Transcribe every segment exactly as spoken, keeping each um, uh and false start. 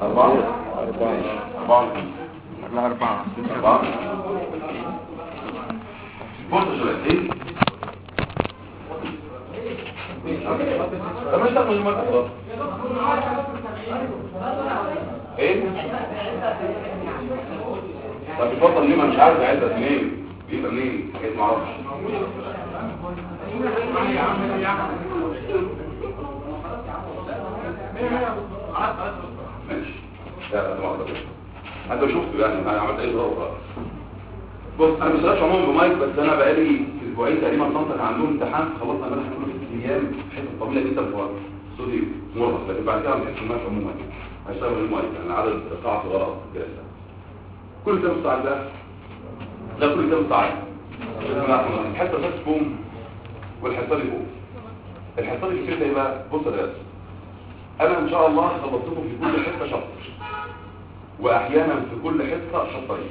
أربعة أربعة أربعة لا أربعة أربعة بص يا شباب إيه؟ طب مش تاخد المرة إيه؟ طب بيفضل ليه ما مش عارف عايزها منين؟ بيبقى منين؟ حاجات معرفش ماشي لا لا ما اقدرش انت شفت يعني انا عملت ايه ضربه بص انا مش رايح عموما بمايك بس انا بقالي اسبوعين تقريبا طنطا كان عندهم امتحان خلصنا امبارح كله ست ايام حته طويله جدا في صوتي مرهق لكن بعد كده بنحس المايك عموما هشتغل المايك يعني عدد ساعات غلط جلسه كل كام ساعه ده ده كل كام ساعه الحته بس بوم والحته اللي فوق الحته اللي كده ايه بقى بص يا درس انا ان شاء الله خلصتكم في كل حته شطر واحيانا في كل حته شطرين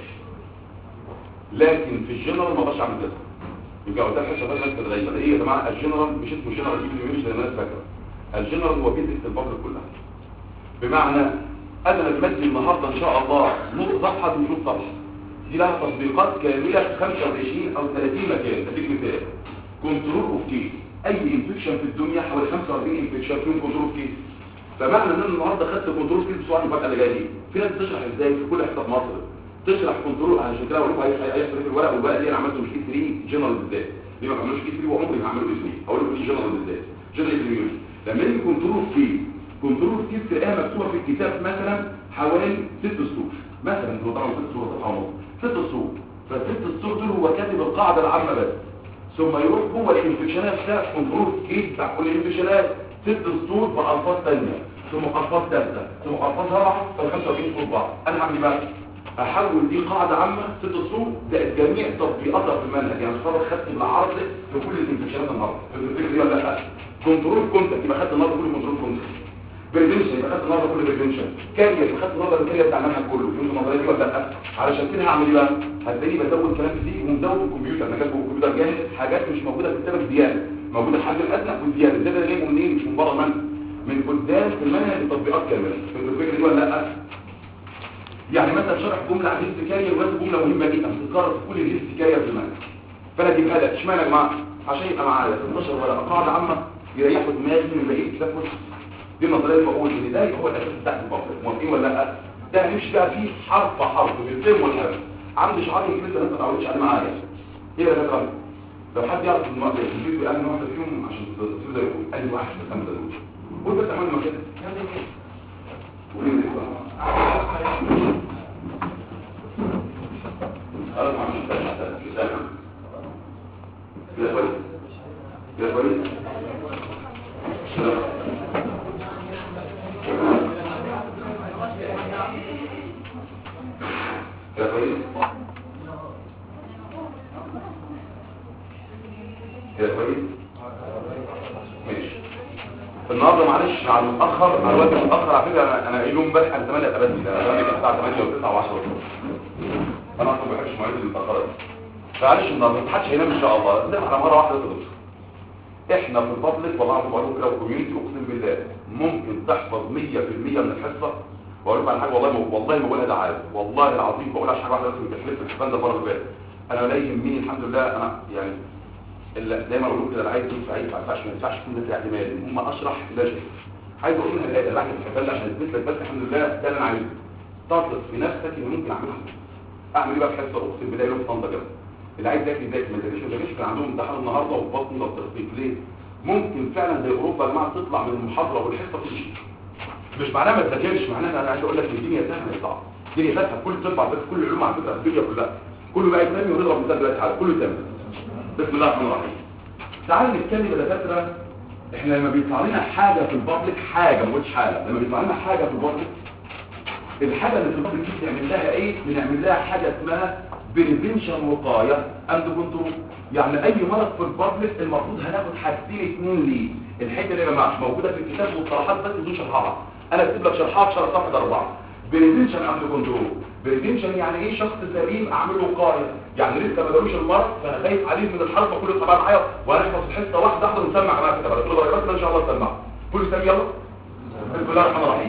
لكن في الجنرال ما اقدرش اعمل كده يبقى قدام حته بس كده غريبه ايه يا جماعه الجنرال مش اسمه جنرال دي مش زي ما الناس فاكره الجنرال هو بيزك البابل كلها بمعنى انا لما ادي النهارده ان شاء الله نص صفحه ونص صفحه دي لها تطبيقات كامله في خمسة وعشرين او ثلاثين مكان اديك مثال كنترول اوف كيس اي انفكشن في الدنيا حوالي خمسة وأربعين انفكشن فيهم كنترول اوف كيس فمعنى ان انا النهارده خدت كنترول كيس بسؤال المفاجاه اللي جايه دي في ناس بتشرح ازاي في كل حته في مصر تشرح كنترول عشان كده اقول لكم هيحصل في الورق والورق دي انا عملته مش اي ثلاثة جنرال بالذات ليه ما عملوش اي ثلاثة وعمري ما هعمله اي ثلاثة اقول لكم دي جنرال بالذات جنرال اميونيتي لما يجي كنترول كيس كنترول كيس تلاقيها مكتوبه في الكتاب مثلا حوالي ست سطور مثلا هو طبعا ست سطور صفحه ونص ست سطور فالست سطور دول هو كاتب القاعده العامه بس ثم يروح جوه الانفكشنات بتاعت كنترول كيس بتاع كل الانفكشنات ست سطور بالفاظ ثانيه ثم الفاظ ثالثه ثم الفاظ رابعه فال خمسة وأربعين سطور بعض انا هعمل بقى احول دي قاعده عامه ست سطور زائد جميع تطبيقاتها في المنهج يعني صار خدت بالعرض في كل الانفكشنات النهارده الفكره دي ولا لا كنترول كونتاكت يبقى خدت النهارده كل كنترول كونتاكت بريفنشن يبقى خدت النهارده كل بريفنشن كارير يبقى خدت النهارده الكارير بتاع المنهج كله فهمت النظريه دي ولا لا علشان كده هعمل ايه بقى هتلاقيني بزود كلام كتير ومزود الكمبيوتر انا كاتبه الكمبيوتر جاهز حاجات مش موجوده في كتابك زياده موجوده الحد الادنى والزياده الزياده اللي جايه منين مش من بره المنهج من قدام في المنهج التطبيقات كامله فهمت الفكره دي ولا لا يعني مثلا شرح جمله عن هيلث كارير ولا جمله مهمه جدا بتتكرر في كل الهيلث كارير في المنهج فانا اجيبها لك اشمعنى يا جماعه عشان يبقى معايا ستاشر ورقه قاعده عامه يريحوا دماغي من بقيه الكتاب كله دي النظريه اللي بقول ان ده هو الاساس بتاع البابل موافقين ولا لا ده هنمشي بقى فيه حرف حرف بالفهم والحرف عندي شعار انجليزي لسه ما اتعودتش عليه معايا ايه يا فكره لو حد يعرف ان واحد يجيب انا واحده فيهم عشان تصير زي اي واحد في الخمسه دول قول بس اعمل ما كده وليه خلاص ما مش بتاع كده كويس كده كويس كده كويس كده كويس ماشي النهارده معلش على المتاخر على الوقت المتاخر على فكره انا انا اليوم امبارح كان ثمانية ابدا ده انا الساعه ثمانية و9 و10 انا اصلا ما بحبش المواعيد المتاخره معلش النهارده ما حدش هينام ان شاء الله لازم على مره واحده تدرس احنا في البابليك والله العظيم بقول كده والكوميونتي اقسم بالله ممكن تحفظ مية في المية من الحصه واقول لكم على حاجه والله م... والله ما بقولها ده عارف والله العظيم بقول عشان حاجه واحده بس بتحلف في الحسبان ده المره اللي فاتت انا لا يهمني الحمد لله انا يعني اللي دايما اقول لكم كده عايز ينفع ينفع ما ينفعش ما ينفعش يكون ده اعتمادي هم اشرح لا شيء عايز اقول لها الايه اللي في الحسبان عشان اثبت لك بس الحمد لله ده اللي انا عايزه تثق في نفسك ان ممكن اعملها اعمل ايه بقى في حصه اقسم بالله يوم طنطا كده اللي عايز يذاكر يذاكر ما يذاكرش ما يذاكرش كان عندهم امتحان النهارده وبطن ولا تخطيط ليه ممكن فعلا زي اوروبا يا جماعه تطلع من المحاضره والحصه تمشي مش معناها ما تذاكرش معناها انا عايز اقول لك الدنيا سهله مش صعبه الدنيا سهله كل طب على كل علوم على فكره الدنيا كلها كله بقى يتم ونضرب مثال دلوقتي على كله تم بسم الله الرحمن الرحيم تعالوا نتكلم يا دكاتره احنا لما بيطلع لنا حاجه في البابليك حاجه ما قلتش حاله لما بيطلع لنا حاجه في البابليك الحاجه اللي في البابليك دي بنعمل لها ايه بنعمل لها حاجه اسمها بريفنشن وقايه اند كنترول يعني اي مرض في البابليك المفروض هناخد حاجتين اثنين ليه الحته اللي يا جماعه موجوده في الكتاب مصطلحات بس بدون شرحها انا اكتب لك شرحها في شرح صفحه أربعة بريفنشن اند كنترول بريفنشن يعني ايه شخص سليم اعمل له وقايه يعني لسه ما جالوش المرض فانا خايف عليه من الحرب كله طبعا معايا وهنحفظ حصه واحده واحده ونسمع معاك كده بقى كل درجات ان شاء الله نسمع كل سنه يلا بسم الله الرحمن الرحيم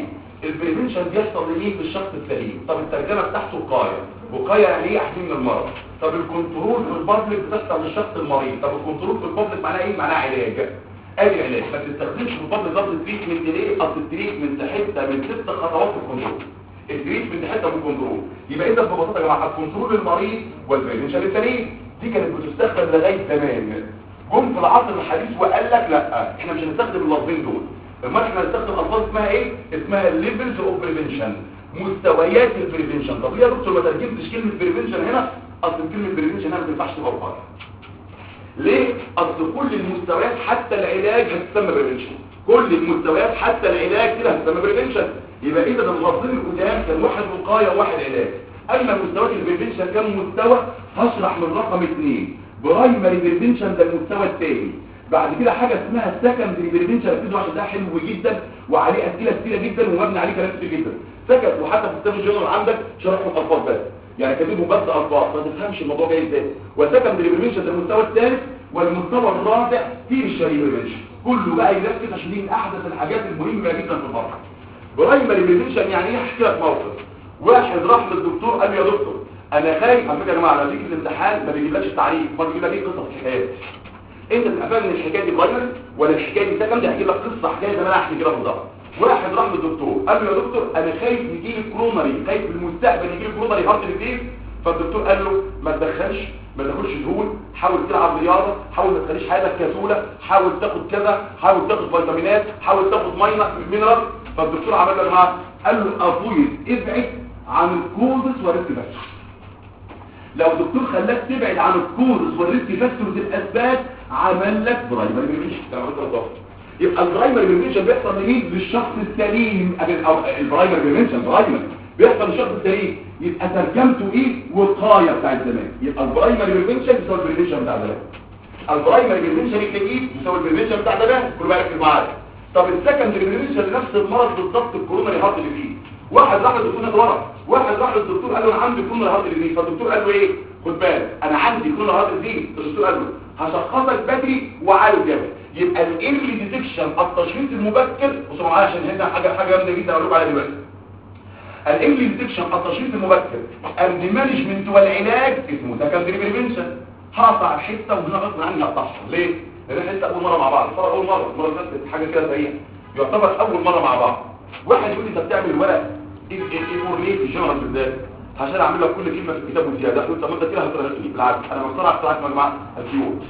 البريفنشن بيحصل لمين؟ في الشخص السليم. طب الترجمه بتاعته وقايه. وقايه يعني ايه؟ احمي من المرض. طب الكنترول في البابليك بتحصل للشخص المريض. طب الكنترول في البابليك معناه ايه؟ معناه علاج. ادي علاج. ما تستخدمش في البابليك ضغط التريتمنت ليه؟ اصل التريتمنت حته من ست خطوات في الكنترول. التريتمنت حته من الكنترول. يبقى اذا ببساطه يا جماعه الكنترول للمريض والبريفنشن للسليم دي كانت بتستخدم لغايه زمان. جم في العصر الحديث وقال لك لا احنا مش هنستخدم اللفظين دول. امال احنا هنستخدم الفاظ اسمها ايه؟ اسمها الليفلز اوف بريفنشن، مستويات البريفنشن. طب ليه يا دكتور ما ترجمتش كلمه بريفنشن هنا؟ اصل كلمه بريفنشن هنا ما تنفعش تبقى وقايه. ليه؟ اصل كل المستويات حتى العلاج هتسمى بريفنشن. كل المستويات حتى العلاج كده هتسمى بريفنشن. يبقى اذا اللفظين القدام كان واحد وقايه وواحد علاج. اما مستويات البريفنشن كان مستوى هشرح من رقم اثنين. برايمري بريفنشن ده المستوى الثاني. بعد كده حاجه اسمها سكندري بريفنشن، ركزوا عشان ده حلو جدا وعليه اسئله كتيره جدا ومبني عليه كلام كتير جدا. سكت وحتى في كتاب الجورنال عندك شرحوا الالفاظ بس، يعني كاتبهم بس الفاظ ما تفهمش الموضوع جاي ازاي. وسكندري بريفنشن ده المستوى الثالث، والمستوى الرابع تيرشري بريفنشن. كله بقى يركز عشان دي من احدث الحاجات المهمه جدا في المرض. برايمري بريفنشن يعني ايه؟ احكي لك موقف. واحد راح للدكتور قال له يا دكتور انا خايف. على فكره يا جماعه لما تيجي في الامتحان ما بيجيبلكش التعريف، ما بيجيب لك ايه؟ قصه حكايات. انت تبقى فاهم ان الحكايه دي برايمري ولا الحكايه دي سكندري. هجيب لك قصه حكايه زي ما انا هحكي كده بالظبط. واحد راح للدكتور قال له يا دكتور انا خايف يجي لي كرونري، خايف في المستقبل يجي لي كرونري هارت ديزيز. فالدكتور قال له ما تدخلش ما تاكلش دهون، حاول تلعب رياضه، حاول ما تخليش حياتك كسوله، حاول تاخد كذا، حاول تاخد فيتامينات، حاول تاخد ميه مينرال. فالدكتور عمل له معاه قال له افويد ابعد عن الكوزس والريسك فاكتورز. لو الدكتور خلاك تبعد عن الكوزس والريسك فاكتورز الاسباب عمل لك برايمري بريفنشن. يبقى البرايمري بريفنشن بيحصل لمين؟ للشخص السليم. او البرايمري بريفنشن برايمري بيحصل للشخص السليم. يبقى ترجمته ايه؟ وقايه بتاع زمان. يبقى البرايمري بريفنشن بيساوي البريفنشن بتاع زمان. البرايمري بريفنشن الجديد بيساوي البريفنشن بتاع زمان. كل ما يركز معايا. طب السكندري بريفنشن لنفس المرض بالظبط الكوروناري هارت اللي فيه. واحد راح للدكتور ورا، واحد راح للدكتور قال له انا عندي كوروناري هارت ديزيز. فالدكتور قال له ايه؟ خد بالك انا عندي كوروناري هارت ديزيز. الدكتور قال له هشخصك بدري وعالجك. يبقى الايرلي ديتكشن التشخيص المبكر. بصوا معايا عشان هنا حاجه حاجه جامده جدا اقول لكم عليها دلوقتي. الايرلي ديتكشن التشخيص المبكر اند مانجمنت والعلاج اسمه سكندري بريفنشن. هقطع الحته وهنا غصب عني هقطعها. ليه؟ لان الحته اول مره مع بعض. صار اول مره المره اللي فاتت حاجه كده سريعه يعتبر اول مره مع بعض. واحد يقول لي انت بتعمل ورق ايه ايه فور ليه في الجنرال بالذات عشان اعمل لك كل كلمه في الكتاب وزياده. قلت طب ما انت كده هترهقني. بالعكس انا مقتنع اقتراحات يا جماعه الكيورد.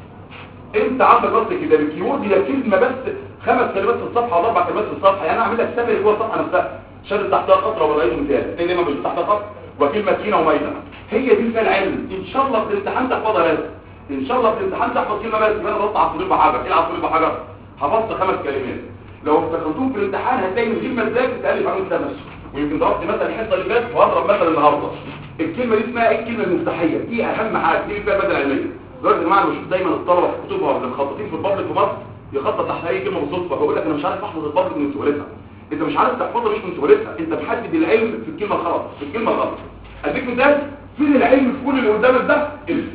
انت عندك بس كده الكيورد هي كلمه بس، خمس كلمات في الصفحه ولا اربع كلمات في الصفحه. يعني انا اعمل لك سبب جوه الصفحه نفسها شد تحتها قطره ولا اي مثال تاني ما مش تحتها قطره وكلمه تخينه ومايله. هي دي العلم. ان شاء الله في الامتحان تحفظها بس. ان شاء الله في الامتحان تحفظ كلمه بس. انا رد على الطريق بحجر. ايه على الطريق بحجر؟ حفظت خمس كلمات. لو افتكرتوهم في الامتحان هتلاقي ان الكلمه ازاي بتالف عنه الكتاب نفسه. ويمكن ضربت مثلا الحصه اللي فاتت وهضرب مثلا النهارده. الكلمه دي اسمها ايه؟ الكلمه المفتاحيه. دي اهم حاجه دي فيها ماده علميه. دلوقتي يا جماعه انا بشوف دايما الطلبه في كتبها اللي مخططين في البابليك في مصر يخطط تحت اي كلمه بالصدفه. فبقول لك انا مش عارف احفظ البابليك من سهولتها. انت مش عارف تحفظها مش من سهولتها، انت محدد العلم في الكلمه الغلط في الكلمه الغلط. اديك مثال فين العلم في كل اللي قدامك ده؟ اسم.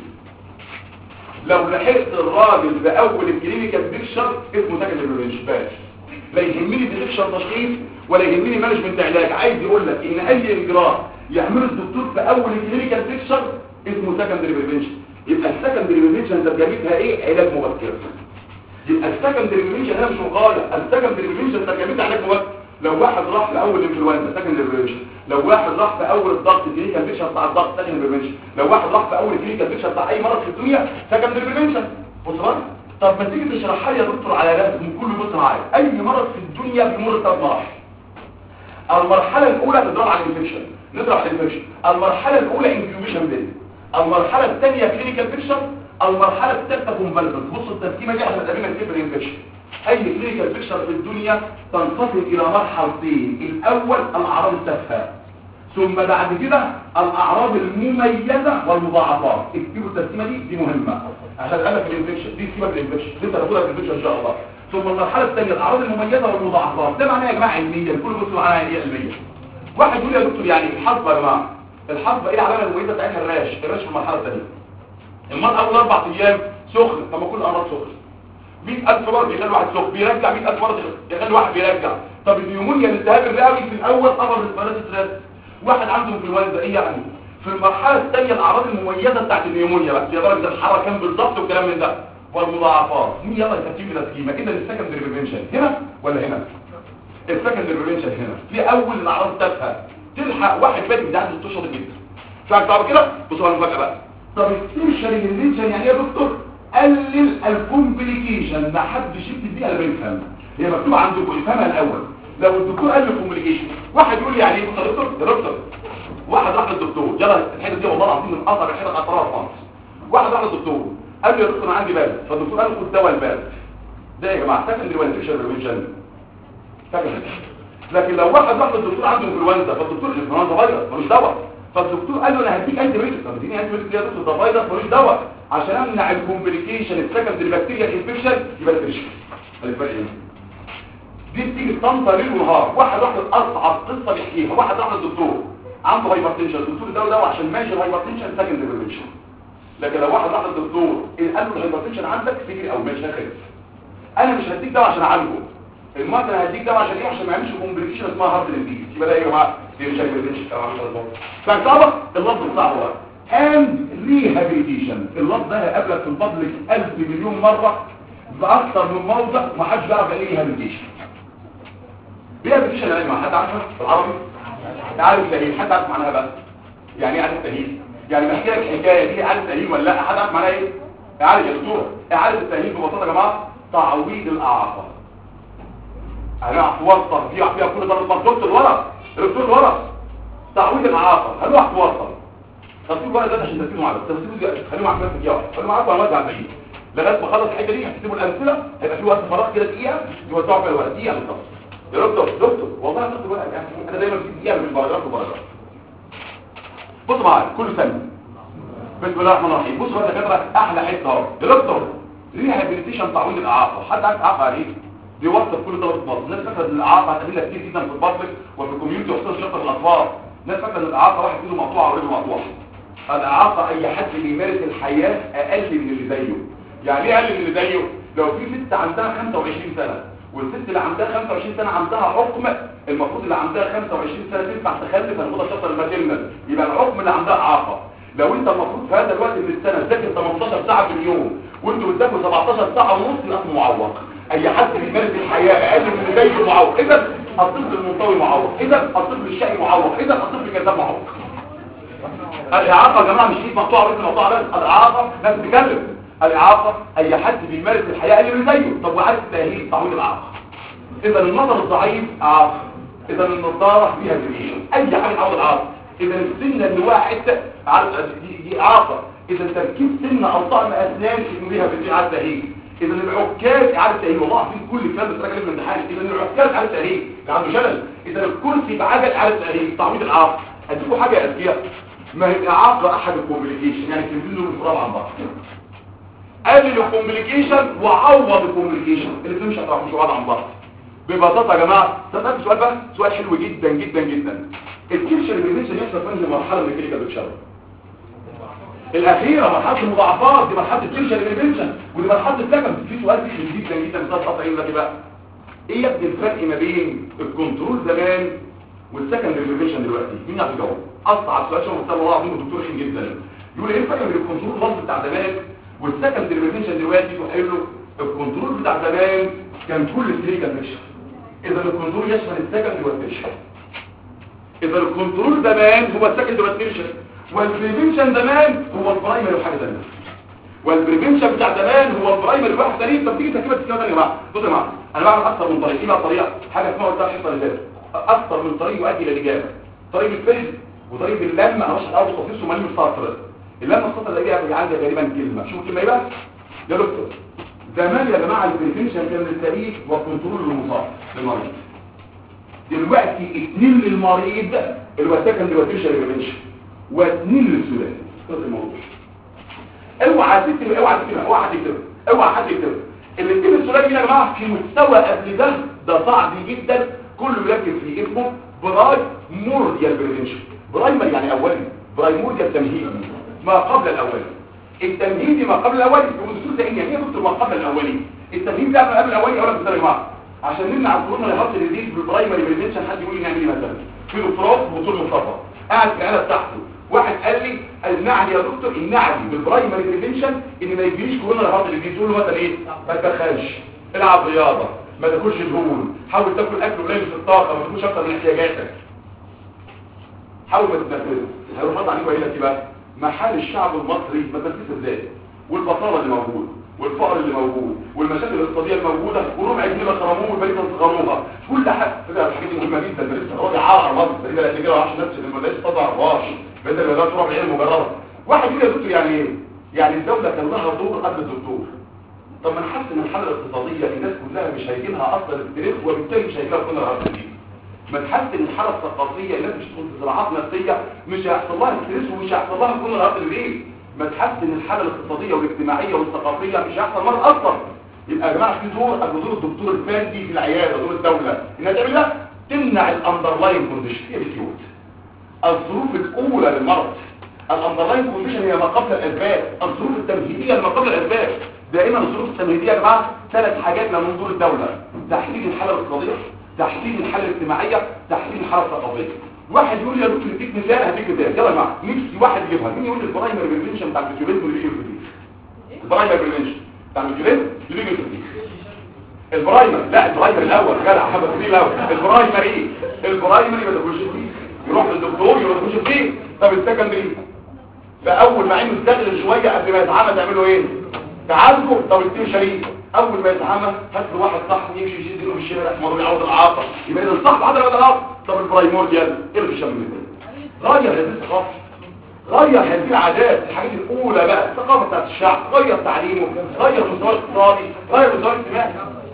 لو لحقت الراجل باول الكلينيكال بيكشر اسمه سكندري بريفنشن بس. لا يهمني ديتكشن تشخيص ولا يهمني مانجمنت علاج. عايز يقول لك ان اي اجراء يعمله الدكتور في اول الكلينيكال بيكشر اسمه سكندري بريفنشن. يبقى السكندري بريفنشن ترجمتها ايه؟ علاج مبكر. يبقى السكندري بريفنشن انا مش مقاله. السكندري بريفنشن ترجمتها علاج مبكر. لو واحد راح لاول انفلونزا سكندري بريفنشن، لو واحد راح في اول الضغط الكلينيكال بيكشر بتاع الضغط سكندري بريفنشن، لو واحد راح في اول الكلينيكال بيكشر بتاع اي مرض في الدنيا سكندري بريفنشن. وصلت؟ طب ما تيجي تشرحها لي يا دكتور على رأس من كل بص معايا. اي مرض في الدنيا بيمر ثلاث مراحل. المرحله الاولى نضرب على الانفكشن، نضرب على الانفكشن. المرحله الاولى انكيوبيشن بيل. المرحله الثانيه كلينيكال بيكشر. المرحله الثالثه كونفالسنت. بص التركيبه دي احنا تقريبا كتير الانفكشن. اي كلينيكال بيكشر في الدنيا تنقسم الى مرحلتين. الاول الاعراض التافهه، ثم بعد كده الاعراض المميزه والمضاعفات. اكتبوا التركيبه دي دي مهمه عشان قالك الانفكشن دي سيبك الانفكشن دي هتاخدها في الانفكشن ان شاء الله. ثم المرحله الثانيه الاعراض المميزه والمضاعفات. ده معناه يا جماعه علميا كل بصوا معناها ايه علميا. واحد يقول يا دكتور يعني الحصبه يا جماعه الحصبه ايه العلامه المميزه بتاعتها؟ الراش. الراش في المرحله الثانيه. المرض اول اربع ايام سخن. طب ما كل الامراض سخن. مئة ألف مرة يخلي واحد سخن، بيرجع مئة ألف مرة يخلي واحد بيرجع. طب النيومونيا الالتهاب الرئوي في الاول امر ريسبيراتوري، واحد عنده انفلونزا ايه يعني؟ في المرحله الثانيه الاعراض المميزه بتاعت النيومونيا بقى يا درجه الحراره كام بالظبط والكلام من ده والمضاعفات. مين يلا يكتب لي السكيما كده؟ السكندري بريفنشن هنا ولا هنا؟ السكندري بريفنشن هنا في اول الاعراض التافهه تلحق واحد بادئ ده عنده ست شهور جدا. فاهم طبعا كده؟ بصوا على المفاجاه بقى. طب السيرشري بريفنشن يعني ايه يا دكتور؟ قلل الكومبليكيشن. ما حدش يكتب دي الا بيفهم، هي مكتوبه عندكم افهمها الاول. لو الدكتور قال له كومبليكيشن واحد يقول لي يعني ايه يا دكتور؟ يا دكتور واحد راح للدكتور يلا الحته دي والله العظيم من اثر الحته قطرها في مصر. واحد راح للدكتور قال له يا دكتور انا عندي برد، فالدكتور قال له خد دواء البرد ده يا جماعه سكندري ولا سيرشري بريفنشن؟ سكندري. لكن لو واحد راح للدكتور عنده انفلونزا فالدكتور الانفلونزا فيروس ملوش دواء، فالدكتور قال له انا هديك انتي بيوتيك. طب اديني انتي بيوتيك يا دكتور ده فيروس ملوش دواء عشان امنع الكومبليكيشن السكندري بكتيريا انفكشن يبقى الفريش. الفرق ايه؟ دي بتيجي طنطا ليل ونهار. واحد راح اصعب قصه بيحكيها، واحد راح للدكتور عنده هايبرتنشن، الدكتور اداله دواء عشان ماشي الهايبرتنشن سكندري بريفنشن. لكن لو واحد راح للدكتور قال له الهايبرتنشن عندك سجل او ماشي هخف، انا مش هديك دواء عشان اعالجه، المرض انا هديك دواء عشان ايه؟ عشان ما يعملش كومبليكيشن اسمها هارت ديزيز. يبقى ده يا جماعه دي مش هايبرتنشن او عشان فصعبه. اللفظ الصعب هو اند ريهابيليتيشن. اللفظ ده هيقابلك في البابليك ألف مليون مره باكثر من موضع ما حدش بيعرف ايه ريهابيليتيشن. ريهابيليتيشن يا جماعه حد عارفها بالعربي؟ عارف تاهيل؟ حد عارف معناها بقى؟ يعني ايه عارف تاهيل؟ يعني بحكي لك الحكايه دي عارف تاهيل ولا لا؟ حد عارف معناها ايه؟ عارف يا دكتور عارف التاهيل ببساطه يا جماعه تعويض الاعاقه. انا هتوصل فيها فيها كل ده دكتور الورق دكتور الورق تعويض الاعاقه هنروح توصل ترتيب ورقه ده عشان ترتيبه معاك ترتيبه خليهم عارفين في الجواب خليهم معاكم على وجه بعيد لغايه ما اخلص الحته دي هتكتبوا الامثله هيبقى في وقت فراغ كده دقيقه يوزعوا فيها الورقه دقيقه بالظبط. يا دكتور دكتور والله هتاخد ورقه يعني انا دايما في دقيقه من باراجراف وباراجراف. بصوا معايا كل ثانيه. بسم الله الرحمن الرحيم. بصوا يا دكاتره احلى حته اهو يا دكتور ريهابيليتيشن تعويض الاعاقه. حد عارف اعاقه يعني ايه؟ دي وصف كل طلبه مصر. الناس فاكره ان الاعاقه هتقابلنا كتير جدا في البابليك وفي الكوميونتي وخصوصا شرطه الاطفال. الناس فاكره ان الاعاقه واحد ايده مقطوعه ورجله مقطوعه. الاعاقه اي حد بيمارس الحياه اقل من اللي زيه. يعني ايه اقل من اللي زيه؟ لو في ست عندها خمسة وعشرين سنه والست اللي عندها خمسة وعشرين سنه عندها حكم المفروض اللي عندها خمسة وعشرين سنه تنفع تخلف هناخدها شرطه الماتيرنال يبقى الحكم اللي عندها اعاقه. لو انت المفروض في هذا الوقت من السنه تذاكر ثمانية عشر ساعه في اليوم وانتوا بتذاكروا سبعتاشر ساعه ونص يبقى معوق. اي حد بيمارس الحياه اقل من اللي زيه معوق. اذا الطفل المنطوي معوق، اذا الطفل الشقي معوق، اذا الطفل كذاب معوق. الاعاقه يا جماعه مش ايد مقطوعه ورجل مقطوعه بس، الاعاقه ناس بتتكلم. الاعاقه اي حد بيمارس الحياه اقل من اللي زيه. طب وعارف التاهيل تعويض الاعاقه. اذا النظر الضعيف اعاقه، اذا النظاره فيها فيريشن اي حاجه تعوض الاعاقه. اذا السنه اللي واحد دي, دي اعاقه. اذا تركيب سنه او طعم اسنان اسمه بيها في اعاده تاهيل. اذا العكاز اعاده تاهيل والله في كل الكلام ده راجل في الامتحان. اذا العكاز اعاده تاهيل اللي عنده شلل. اذا الكرسي بعجل اعاده تاهيل تعويض الاعاقه. اديكم حاجه اذكياء ما هي الاعاقه احد الكومبليكيشن يعني كلمتين دول انفراد عن بعض. قلل الكومبليكيشن وعوض الكومبليكيشن اللي مش هتعرفوا مش بعض عن بعض. ببساطه يا جماعه سألت سؤال بقى سؤال حلو جدا جدا جدا. الكيرشر بريفنشن يحصل في انهي مرحله من الكلينيكال بيكتشر؟ الاخيره مرحله المضاعفات دي مرحله الكيرشر بريفنشن ودي مرحله السكند. في سؤال جدا جدا جدا بتاع قطعين لك بقى ايه يا ابني الفرق ما بين الكنترول زمان والسكند بريفنشن دلوقتي؟ مين يعرف يجاوب؟ اصعب سؤال شو مستوى الله العظيم الدكتور خين جدا يقول ايه الفرق بين الكنترول خالص بتاع زمان والسكند بريفنشن دلوقتي؟ وقال له الكنترول بتاع زمان كان كل الكلينيكال بيكتشر. اذا الكنترول يشمل السكند والتيرشري. اذا الكنترول زمان هو السكند والتيرشري والبريفنشن زمان هو البرايمري وحاجه ثانيه. والبريفنشن بتاع زمان هو البرايمري وحاجه ثانيه. طب تيجي تركيبه الكلام ده يا جماعه بصوا يا جماعه انا بعمل اكثر من طريقه. ايه بقى طريقه؟ حاجه اسمها قلتها الحصه اللي فاتت اكثر من طريق يؤدي الى الاجابه. طريق الفهم وطريق اللم انا مش هقول تفاصيل ومالي السطر. اللم السطر اللي جاي عندي غالبا كلمه. شوفوا الكلمه ايه بقى يا دكتور. زمان يا جماعه البريفنشن كان للتاريخ والكنترول للمصاب للمريض. دلوقتي اثنين للمريض اللي هو السكند والتيرشري بريفنشن واثنين للثلاثي. ده الموضوع. اوعى تكتب اوعى تكتب اوعى تكتب اوعى حد يكتب الاثنين الثلاثي يا جماعه في مستوى قبل ده ده صعب جدا كله يركز فيه. اسمه براي مورديال بريفنشن. برايمري يعني اولي، برايمورديال تمهيدي ما قبل الاولي. التمهيدي ما قبل الاولي والدكتور ده يعني ايه دكتور ما قبل الاولي؟ التمهيد ده قبل الاولي اقول لك يا جماعه عشان نمنع الكورونا يحط الجديد بالبرايمري بريفنشن. حد يقول لي نعمل ايه مثلا؟ في دكتوراه بطول مصطفى قاعد في العياده بتاعته، واحد قال لي المعني يا دكتور النعدي بالبرايمري بريفنشن ان ما يجيليش كورونا يحط الجديد. تقول له مثلا ايه؟ ما تدخلش، العب رياضه، ما تاكلش دهون، حاول تاكل اكل قليل في الطاقه، ما تاكلش اكتر من احتياجاتك، حاول ما تتنفذش. هيروح رد عليك وقايل لك ايه بقى؟ محل الشعب المصري ما تنفذش ازاي؟ والبطاله اللي موجود والفقر اللي موجود والمشاكل الاقتصاديه الموجوده وربع جنيه اللي خرموه والبنيه صغروها، كل حاجه كده. الحاجات دي مهمه جدا. ده لسه راضي عار مصر ده اللي كده عشان الناس اللي ما لهاش تطلع رواش بدل ما تروح العلم مجرده. واحد يقول يا دكتور يعني ايه؟ يعني الدوله كان لها دور قبل الدكتور. طب ما نحسن الحاله الاقتصاديه، الناس كلها مش هيجي لها اصلا التاريخ وبالتالي مش هيجي لها كل الارض دي. ما تحسن الحاله الثقافيه، الناس مش تدخل في صراعات نفسيه، مش هيحصل لها ستريس ومش هيحصل لها كل الارض الليل. ما تحسن الحاله الاقتصاديه والاجتماعيه والثقافيه مش هيحصل مرض اصلا. يبقى يا جماعه في دور قبل دور الدكتور الفردي في العياده، دور الدوله انها تعمل ده، تمنع الاندرلاين كونديشن. هي بتيوت الظروف الاولى للمرض. الاندرلاين كونديشن هي ما قبل الاسباب، الظروف التمهيديه لما قبل الاسباب. دائما الظروف التمهيديه يا جماعه ثلاث حاجات من دور الدوله: تحسين الحاله الاقتصاديه، تحسين الحاله الاجتماعيه، تحسين الحاله الثقافيه. واحد يقول لي يا دكتور اديك مثال، هديك مثال يلا يا جماعه. نفسي واحد يجيبها. مين يقول لي البرايمري بريفنشن بتاع الفيتوليزم اللي بيجي في الفيتوليزم؟ البرايمري بريفنشن بتاع الفيتوليزم اللي بيجي في الفيتوليزم. البرايمر لا البرايمر الاول جدع حبك فيه الاول. البرايمر ايه؟ البرايمري ما تخش فيه، يروح للدكتور يروح يخش فيه. طب السكندري فاول ما عينه يستغل شويه قبل ما يتعمل تعملوا ايه؟ تعالجوا. طب التيرشري اول ما يتعمل هات له واحد صاحبه يمشي يشد له في الشارع ما يعوض العاطه، يبقى اذا الصاحب عضله ولا لا. طب البرايمورديال ايه اللي بيشمل غير هذه الثقافه، غير هذه العادات. الحاجات الاولى بقى الثقافه بتاعت الشعب، غير تعليمه، غير مستواه الاقتصادي، غير مستواه الاجتماعي.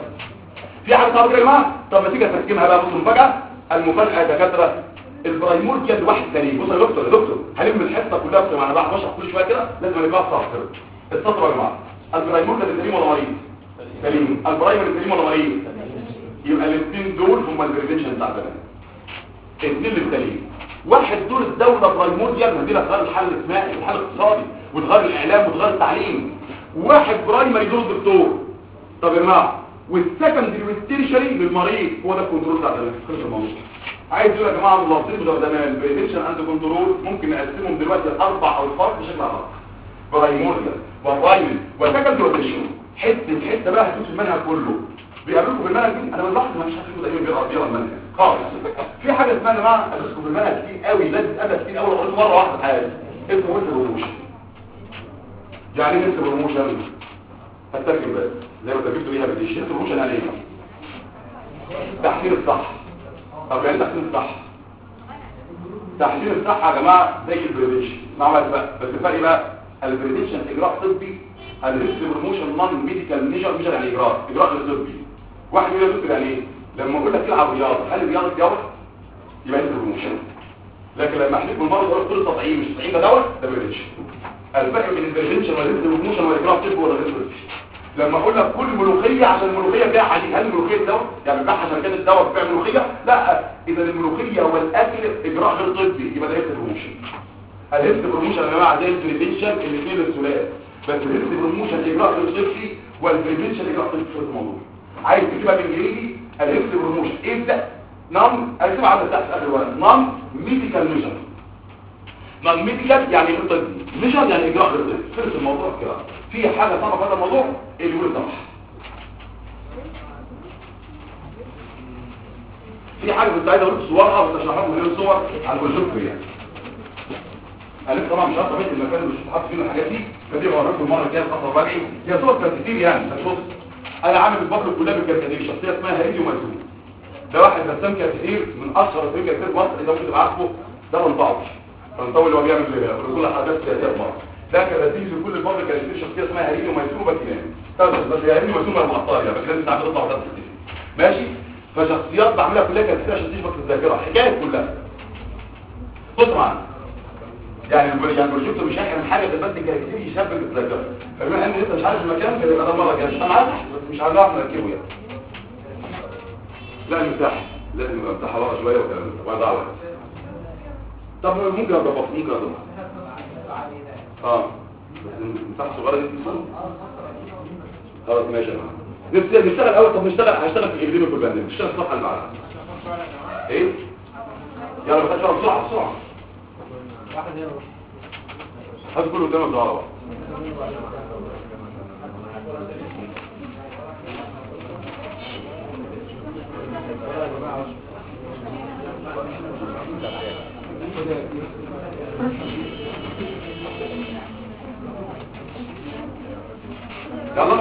في حاجه صعبه يا جماعه. طب ما تيجي تركمها بقى. بصوا المفاجاه، المفاجاه يا دكاتره، البرايمورديال واحد سليم. بص يا دكتور يا دكتور هلم الحصه كلها بس انا بقى بشرح كل شويه كده لازم نبقى صح كده. السطر يا جماعه، البرايمورديال سليم ولا مريض؟ سليم. البرايمري سليم ولا مريض؟ يبقى الاثنين دول هم البريفنشن بتاع زمان. الاثنين اللي سليم. واحد دور الدوله برايمورديال مدينه تغير الحل الاجتماعي والحل الاقتصادي وتغير الاعلام وتغير التعليم. واحد برايمري دور الدكتور. طب يا جماعه والسكندري والتيرشري للمريض هو ده الكنترول بتاع الموضوع. عايز يقول يا جماعه ملاحظين بتوع زمان بريفنشن اند كنترول ممكن نقسمهم دلوقتي لاربع الفاظ بشكل عام: برايمورديال وبرايمري وسكندري وتيرشري. حته حته بقى هتشوف المنهج كله بيقابلكم بالمنهج دي. انا بلاحظ ما فيش حد فيكم تقريبا بيقرا بيقرا المنهج خالص. في حاجه اسمها يا جماعه ادرسكم بالمنهج كتير قوي، لازم تقابل كتير قوي قلت مره واحده في حياتي، اسمه ويلز بروموشن. يعني ايه ويلز بروموشن؟ هترجم بقى زي ما ترجمت بيها بديش. ويلز بروموشن يعني ايه؟ تحسين الصح. طب يعني تحسين الصح، تحسين الصحه يا جماعه زي البريفنشن معلش بقى، بس الفرق بقى البريفنشن اجراء طبي، الريسك بروموشن نون ميديكال ميجر. ميجر يعني اجراء، اجراء غير طبي. واحد يقول لك يعني ايه؟ لما اقول لك العب رياضه، هل الرياضه دواء؟ يبقى انت بروموشن. لكن لما احلف بالمرض اقول كل تطعيم مش تطعيم ده دواء، ده بريفنشن. الفرق بين البريفنشن والريسك بروموشن والاجراء الطبي ولا غير طبي. لما اقول لك كل ملوخيه عشان الملوخيه فيها حديد، هل الملوخيه دواء؟ يعني بتاع عشان كانت الدواء بتاع الملوخيه؟ لا. اذا الملوخيه والاكل اجراء غير طبي يبقى ده ريسك بروموشن. الريسك بروموشن يا جماعه زي البريفنشن الاثنين الثلاث، بس الريسك بروموشن اجراء غير طبي والبريفنشن اجراء طبي في الموضوع. عايز تكتبها بالانجليزي الريسك بروموشن ابدا نون اكتبها على تحت اخر ورقه نون ميديكال ميجر. نون ميديكال يعني غير طبي، ميجر يعني اجراء غير طبي. خلص الموضوع كده. في حاجه صعبه في هذا الموضوع اللي يقول صح. في حاجه كنت عايز اقول صورها وتشرحها من الصور على البروجكتور يعني. انا طبعا مش عارف بيت المكان اللي مش حاطط فيه الحاجات دي، فدي هوريكم المره الجايه الخطوه بقى ايه. هي صور كانت كتير يعني. بص انا عامل البطل كلها بالكاريكاتير، شخصيه اسمها هريدي وميسون. ده واحد رسام كاريكاتير من اشهر رسامين كاريكاتير في مصر، اذا ممكن تبقى عارفه. ده رنطاوي رنطاوي اللي هو بيعمل كل حاجات سياسيه في مصر. ده كان رسيم في كل البطل كاريكاتير، شخصيه اسمها هريدي وميسون وباكينان. طب بس هي هريدي وميسون ولا مقطار يعني، باكينان بتاع تطلع وتطلع ماشي. فشخصيات بعملها كلها كاريكاتير عشان تشبك في الذاكره، حكايه كلها. بص معانا يعني يعني البروجيكتور مش هيعمل حاجه غير بس الكاركتير يشبك الذاكره. فبما ان انت مش عارف المكان فيبقى ده مره جايه انا عارف بس مش هنعرف نركبه يعني. لا المفتاح لازم يبقى مفتاح ورا شويه والكلام ده وضع واحد. طب ممكن اضبط ممكن اضبط اه بس المفتاح صغير دي خلاص ماشي يا جماعه. نبتدي نشتغل اول. طب نشتغل هشتغل في الاكاديمي كل بند نشتغل الصفحه اللي بعدها ايه يلا بس بسرعه بسرعه بسرعه هات كله قدامك بسرعه يلا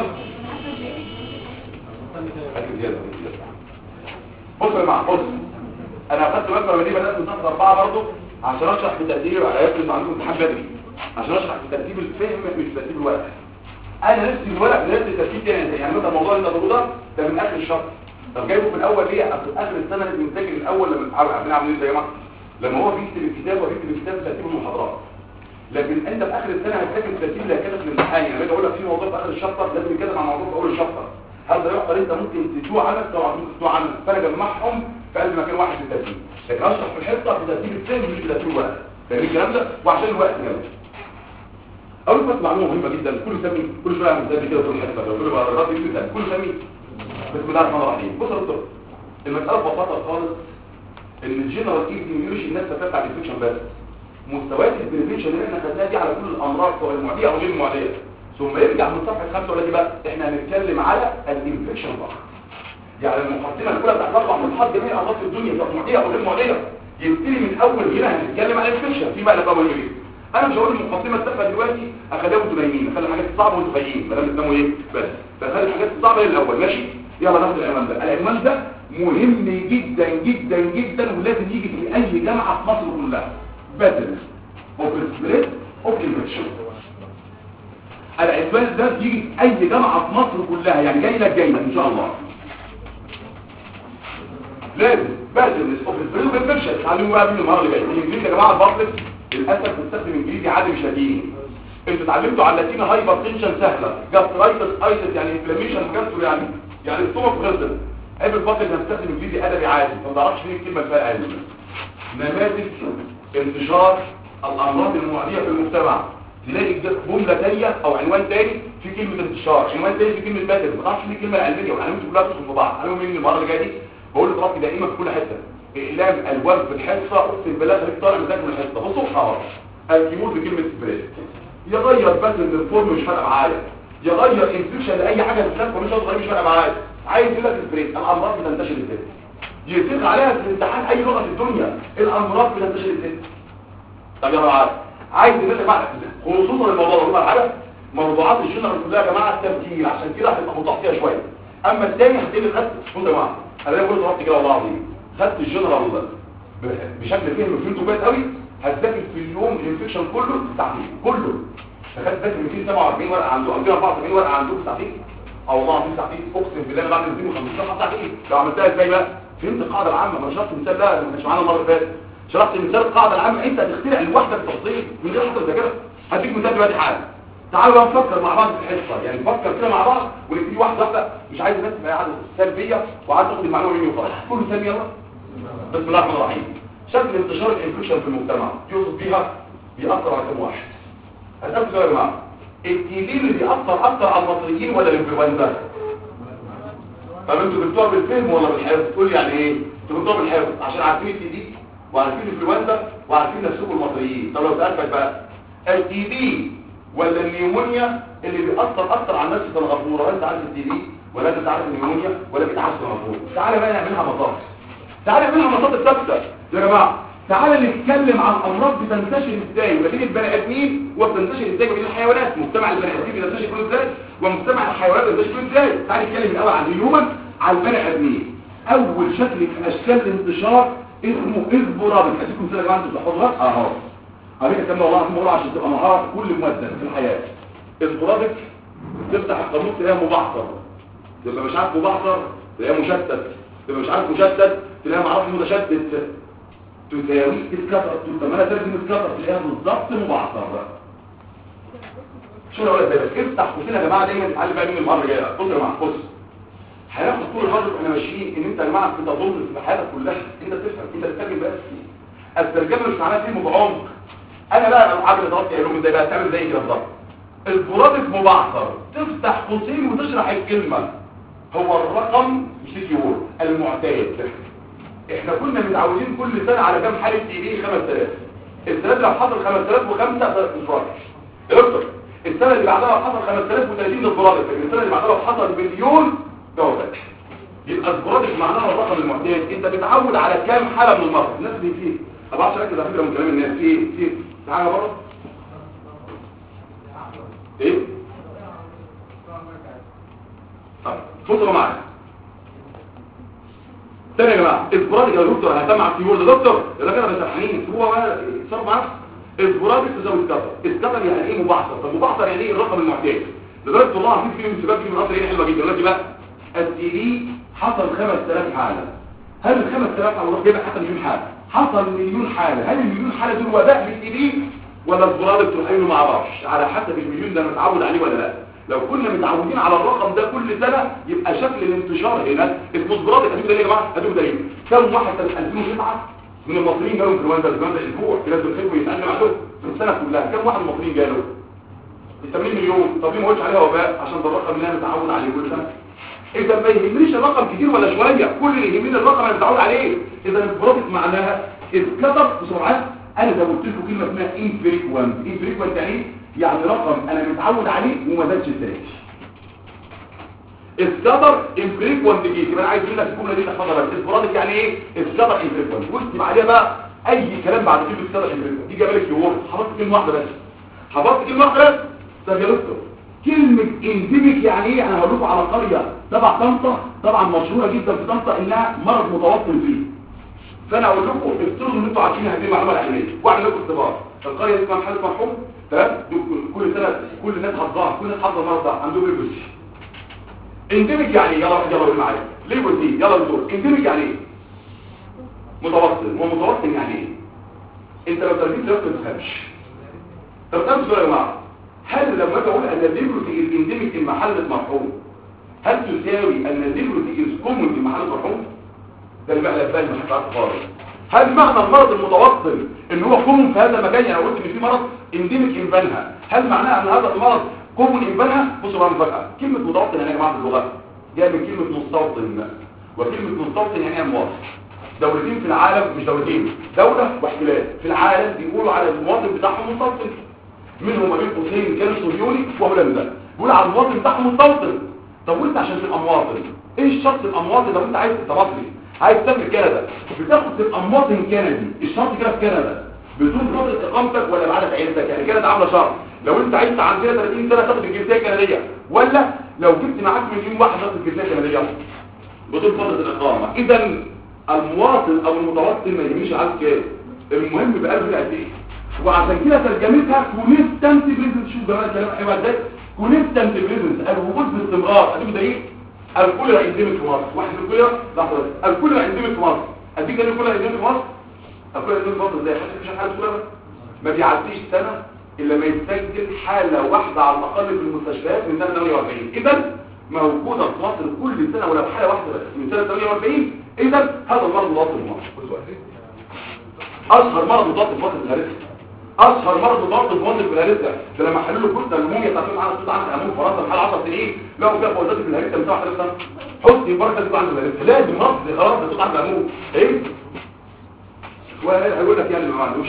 بص يا جماعه بص انا اخدت بالكم دي بدات من سطر اربعه برضه عشان اشرح بترتيب ايات اللي عندكم امتحان بدري عشان اشرح بترتيب الفهم مش ترتيب الورق. انا نفسي الورق نفسي ترتيب تاني يعني مثلا الموضوع اللي انت ده ده من اخر الشهر. طب جايبه في الاول ليه؟ في اخر السنه لازم نذاكر الاول لما عارفين عاملين ازاي يا جماعه لما هو بيكتب الكتاب وبيكتب الكتاب ترتيب المحاضرات. لكن انت في اخر السنه هتذاكر الترتيب اللي هيكتب في الامتحان يعني باجي اقول لك في موضوع في اخر الشابتر لازم يتكلم عن موضوع في اول الشابتر. هذا يعتبر انت ممكن تتوه عنك طبعا ممكن تتوه عنك فانا جمعهم في قلب مكان واحد في الترتيب. لكن اشرح في الحصه في ترتيب الفهم مش في ترتيب الورق. فاهمين الكلام ده؟ وعشان الوقت كمان. اول بس معلومه مهمه جدا كل سمي كل شويه عم كده طول الحصه لو كل بقى الرد يكتب كل سمي بسم الله الرحمن الرحيم. بص يا دكتور المساله ببساطه خالص ان الجنرال ايميونولوجي الناس بتفتح الانفكشن بس مستويات البريفنشن اللي احنا خدناها دي على كل الامراض سواء المعديه او غير المعديه ثم يرجع من صفحه خمسة ولا دي بقى احنا هنتكلم على الانفكشن فقط. يعني المقدمه الاولى بتاعت اربع صفحات جميع امراض في الدنيا سواء معديه او غير معديه يبتدي من اول هنا هنتكلم على الانفكشن في بقى لقب ايه. انا مش هقول المقدمه السابقه دلوقتي اخليها وانتوا نايمين اخلي الحاجات الصعبه وانتوا فايقين ما دام بتناموا ايه بس فخلي الحاجات الصعبه للاول ماشي. يلا ناخد العنوان ده. العنوان ده مهم جدا جدا جدا ولازم يجي في اي جامعه في مصر كلها بدل اوف سبريد اوف انفكشن. العنوان ده يجي في اي جامعه في مصر كلها يعني جاي لك جاي لك ان شاء الله لازم بدل اوف سبريد اوف انفكشن. تعلموا بقى من المره اللي جايه الانجليزي يا جماعه البابليك للاسف بنستخدم انجليزي عادي مش لاتيني. انتوا اتعلمتوا على اللاتيني هايبر تنشن سهله جاسترايتس ايتس يعني انفلاميشن جاسترو يعني يعني السtomach غلط. قبل البابليك هنستخدم انجليزي ادبي عادي ما بعرفش ليه الكلمه الفارقه دي. نماذج انتشار الامراض المعديه في المجتمع تلاقي جمله ثانيه او عنوان ثاني في كلمه انتشار عنوان ثاني في كلمه باتل ما تعرفش ليه الكلمه العلميه والعلومات كلها بتدخل في بعض. علوم من المره اللي جايه دي بقول لطلبتي دائما في كل حته اقلام الوان في الحصه اقسم بالله خليك طالع مذاكر من الحصه بصوا حوار الكيمود بكلمه سبريد يغير بس الفورم مش فارقه معايا يغير انفكشن لاي حاجه تتلف مش هتغير مش فارقه معايا عايز يقول لك سبريد الامراض بتنتشر ازاي يتفق عليها في الامتحان اي لغه في الدنيا الامراض بتنتشر ازاي. طب يا جماعه عايز نتكلم بقى خصوصا الموضوع ده على موضوعات الجنرال كلها يا جماعه التفكير عشان كده هتبقى متوقع فيها شويه. اما الثاني هتلاقي خدت بصوا يا جماعه انا بقول ضربت كده والله العظيم خدت الجنرال بشكل فهم فهمته كويس قوي هتذاكر في اليوم الانفكشن كله ساعتين كله. فخدت ذاكر مئتين وسبعة وأربعين ورقه عنده مئتين وأربعة وسبعين ورقه عندكم ساعتين او والله العظيم ساعتين اقسم بالله انا بعمل مئتين وخمسين صفحه ساعتين. لو عملتها ازاي بقى فهمت القاعده العامه ما شرحت مثال لا ما كانش معانا المره اللي فاتت شرحت مثال القاعده العامه انت هتخترع لوحدك تفصيل من غير حتى تذاكرها. هديك مثال دلوقتي حالا تعالوا بقى نفكر مع بعض في الحصه يعني نفكر كده مع بعض ونبتدي واحده واحده مش عايز الناس تبقى قاعده سلبيه وعايز تاخد المعلومه مني وخلاص كل ثانيه يلا. بسم الله الرحمن الرحيم. شكل انتشار الانفكشن في المجتمع يوصف بيها بيأثر على كم واحد. هتقولوا كده يا جماعه التي بي اللي بيأثر اكتر على المصريين ولا الانفلونزا؟ طب انتوا جبتوها بالفهم ولا بالحفظ؟ تقول يعني ايه؟ انتوا جبتوها بالحفظ عشان عارفين التي بي وعارفين الانفلونزا وعارفين نفسكم المصريين. طب لو سألتك بقى التي بي ولا النيمونيا اللي بيأثر اكتر على الناس في الغفوره انت عارف التي بي ولا انت عارف النيمونيا ولا بتعرف الغفوره؟ تعالى بقى نعملها مطاط. تعالى نعملها مطاط ثابته يا جماعه. تعالى نتكلم عن امراض بتنتشر ازاي ما بين البني ادمين وبتنتشر ازاي ما بين الحيوانات. مجتمع البني ادمين بينتشر كله ازاي ومجتمع الحيوانات بينتشر كله ازاي. تعالى نتكلم الاول عن الهيومن على البني ادمين. اول شكل من اشكال الانتشار اسمه اسبورابيك. اديكم مثال يا جماعه انتوا تحفظوها اهو عليك الكلام ده والله العظيم بقوله عشان تبقى مهاره كل ممثل في الحياه. اسبورابيك تفتح القاموس تلاقيها مبعثر تبقى مش عارف مبعثر تلاقيها مشتت تبقى مش عارف مشتت تلاقيها معرفش متشتت تساوي اتكسرت لما انا ترجم اتكسرت تلاقيها بالظبط مبعثر بقى. شو انا اقول لك بس افتح قوسين يا جماعه دايما تتعلم بقى مين المره الجايه. بص يا جماعه بص هناخد طول الفتره واحنا ماشيين ان انت يا جماعه بتظن في حياتك كلها انت بتفهم انت بتترجم بس الترجمه مش معناها فيه بعمق. انا بقى عامل ضغط علوم ازاي بقى تعمل زي كده بالظبط. البرادق مبعثر تفتح قوسين وتشرح الكلمه هو الرقم مش تي وورد المعتاد. احنا كنا متعودين كل سنه على كام حاله تي بي؟ خمسة آلاف. السنه دي لو حصل خمسة آلاف وخمسة ده انفراد يا دكتور. السنه اللي بعدها لو حصل خمسة آلاف وثلاثين ده انفراد. السنه اللي بعدها لو حصل مليون ده وفاه. يبقى الانفراد معناها الرقم المعتاد. انت بتعود على كام حاله من المرض؟ الناس دي فيه ما بعرفش اركز على فكره من كلام الناس. في في حاجه بره ايه؟ طيب فوتوا معايا تاني يا جماعه. اسبوراديك يا دكتور انا هسمع الكيورد يا دكتور يا كده بتحنين هو بقى صار معاك اسبوراديك تزود سكتر. السكتر يعني ايه؟ مبعثر. طب مبعثر يعني ايه؟ الرقم المعتاد. لدرجه والله في فيلم شباب في مصر ايه حلوه جدا دلوقتي بقى التي بي حصل خمسة آلاف حاله. هل ال خمسة آلاف او جايبه حتى مليون حاله حصل مليون حاله؟ هل المليون حاله دول وباء للتي بي ولا اسبوراديك تروحين له؟ ما اعرفش على حسب المليون ده متعود عليه ولا لا. لو كنا متعودين على الرقم ده كل سنه يبقى شكل الانتشار هنا اسمه اسبوراديك. هتجيب دليل يا جماعه؟ هتجيب دليل. كم واحد سنه ألفين وتسعة من المصريين جالهم انفلونزا؟ الانفلونزا اسبوع في ناس بتحبوا يتعلم عنه في السنه كلها. كم واحد مصريين جاله؟ ثمانين مليون. طب ليه ما قلتش عليها وباء؟ عشان ده الرقم اللي انا متعود عليه كل سنه. اذا ما يهمنيش الرقم كتير ولا شويه، كل اللي يهمني الرقم اللي متعود عليه. اذا البروفيت معناها اتكسر بسرعه. انا زودت لكم كلمه اسمها انفريكوانت. انفريكوانت يعني يعني رقم انا متعود عليه وما زادش تاني. اتكسر انفريكوانت جيت. يبقى انا عايز منك الجمله دي تحفظها بس. اسبوراديك يعني ايه؟ اتكسر انفريكوانت. واكتب عليها بقى اي كلام بعد كلمه اتكسر انفريكوانت. دي جابلك يورد. حفظت كلمه واحده بس. حفظت كلمه واحده بس. طب يا دكتور كلمة انديميك يعني ايه؟ انا هقول لكم على قرية تبع طنطا طبعا مشهورة جدا في طنطا انها مرض متوطن فيه. فانا اقول لكم افترضوا ان انتوا عارفين هذه المعلومة العلمية واعمل لكم اختبار. القرية دي اسمها محل مرحوم تمام؟ كل سنة كل الناس حافظاها، كل الناس حافظة المرض ده عندهم ليبوسي. انديميك يعني يلا يلا قول معايا ليبوسي يلا دكتور. انديميك يعني ايه؟ متوطن. ومتوطن يعني ايه؟ انت لو تربيت لو ما تفهمش. طب امسكوا يا جماعه هل لما اجي اقول ان الليبروسي الانديميك في محل المرحوم هل تساوي ان الليبروسي كومون في محل المرحوم؟ ده المقلب بقى اللي حصل خالص. هل معنى المرض المتوطن ان هو كومون في هذا المكان؟ يعني قلت ان في مرض انديميك انبانها، هل معناها ان هذا المرض كومون انبانها؟ بصوا بقى مفاجاه. كلمه متوطن يعني يا جماعه في اللغه جايه من كلمه مستوطن، وكلمه مستوطن يعني امواط. دولتين في العالم، مش دولتين، دوله واحتلال في العالم بيقولوا على المواطن بتاعهم مستوطن. منهم ما بين قوسين كان صهيوني وهولندا بيقول على المواطن بتاعهم مستوطن. طب وانت عشان تبقى مواطن ايه الشرط تبقى مواطن؟ لو انت عايز تبقى مصري عايز تسافر كندا بتاخد تبقى مواطن كندي. الشرط كده في كندا بدون فتره اقامتك ولا بعد عيلتك. يعني كندا عامله شرط لو انت عشت عندنا ثلاثين سنه تاخد الجنسيه الكنديه، ولا لو جبت معاك مليون واحد تاخد الجنسيه الكنديه بدون فتره الاقامه. اذا المواطن او المتوطن ما يهمش عايز كام، المهم بقلبه قد ايه. وعشان كده ترجمتها كونستانت بريزنس. شوف جمال الكلام حلو ازاي. كونستانت بريزنس الوجود باستمرار. اديك دليل الكوليرا انديميك في مصر. واحد من الكوليرا لحظه الكوليرا انديميك في مصر. اديك دليل الكوليرا انديميك في مصر. الكوليرا انديميك في مصر ازاي؟ حد مش حاله كوليرا ما بيعديش سنه الا ما يتسجل حاله واحده على الاقل في المستشفيات من سنه ثمانية وأربعين. اذا موجوده في مصر كل سنه ولو حاله واحده بس من سنه ثمانية وأربعين. اذا هذا المرض متوطن في مصر. اشهر مرض متوطن في مصر الهرسه. اشهر مرض متوطن في مصر الهرسه. ده لما حللوا كتله الموميا بتاعت معانا صوت عنها امون فرنسا بحال عشر سنين لقوا فيها فوزات في الهرسه من سبعة آلاف سنه. حسني بركه صوت عنده الهرسه لازم رفض خلاص ده صوت عنده امون ايه؟ وهيقول لك يعني ما عندوش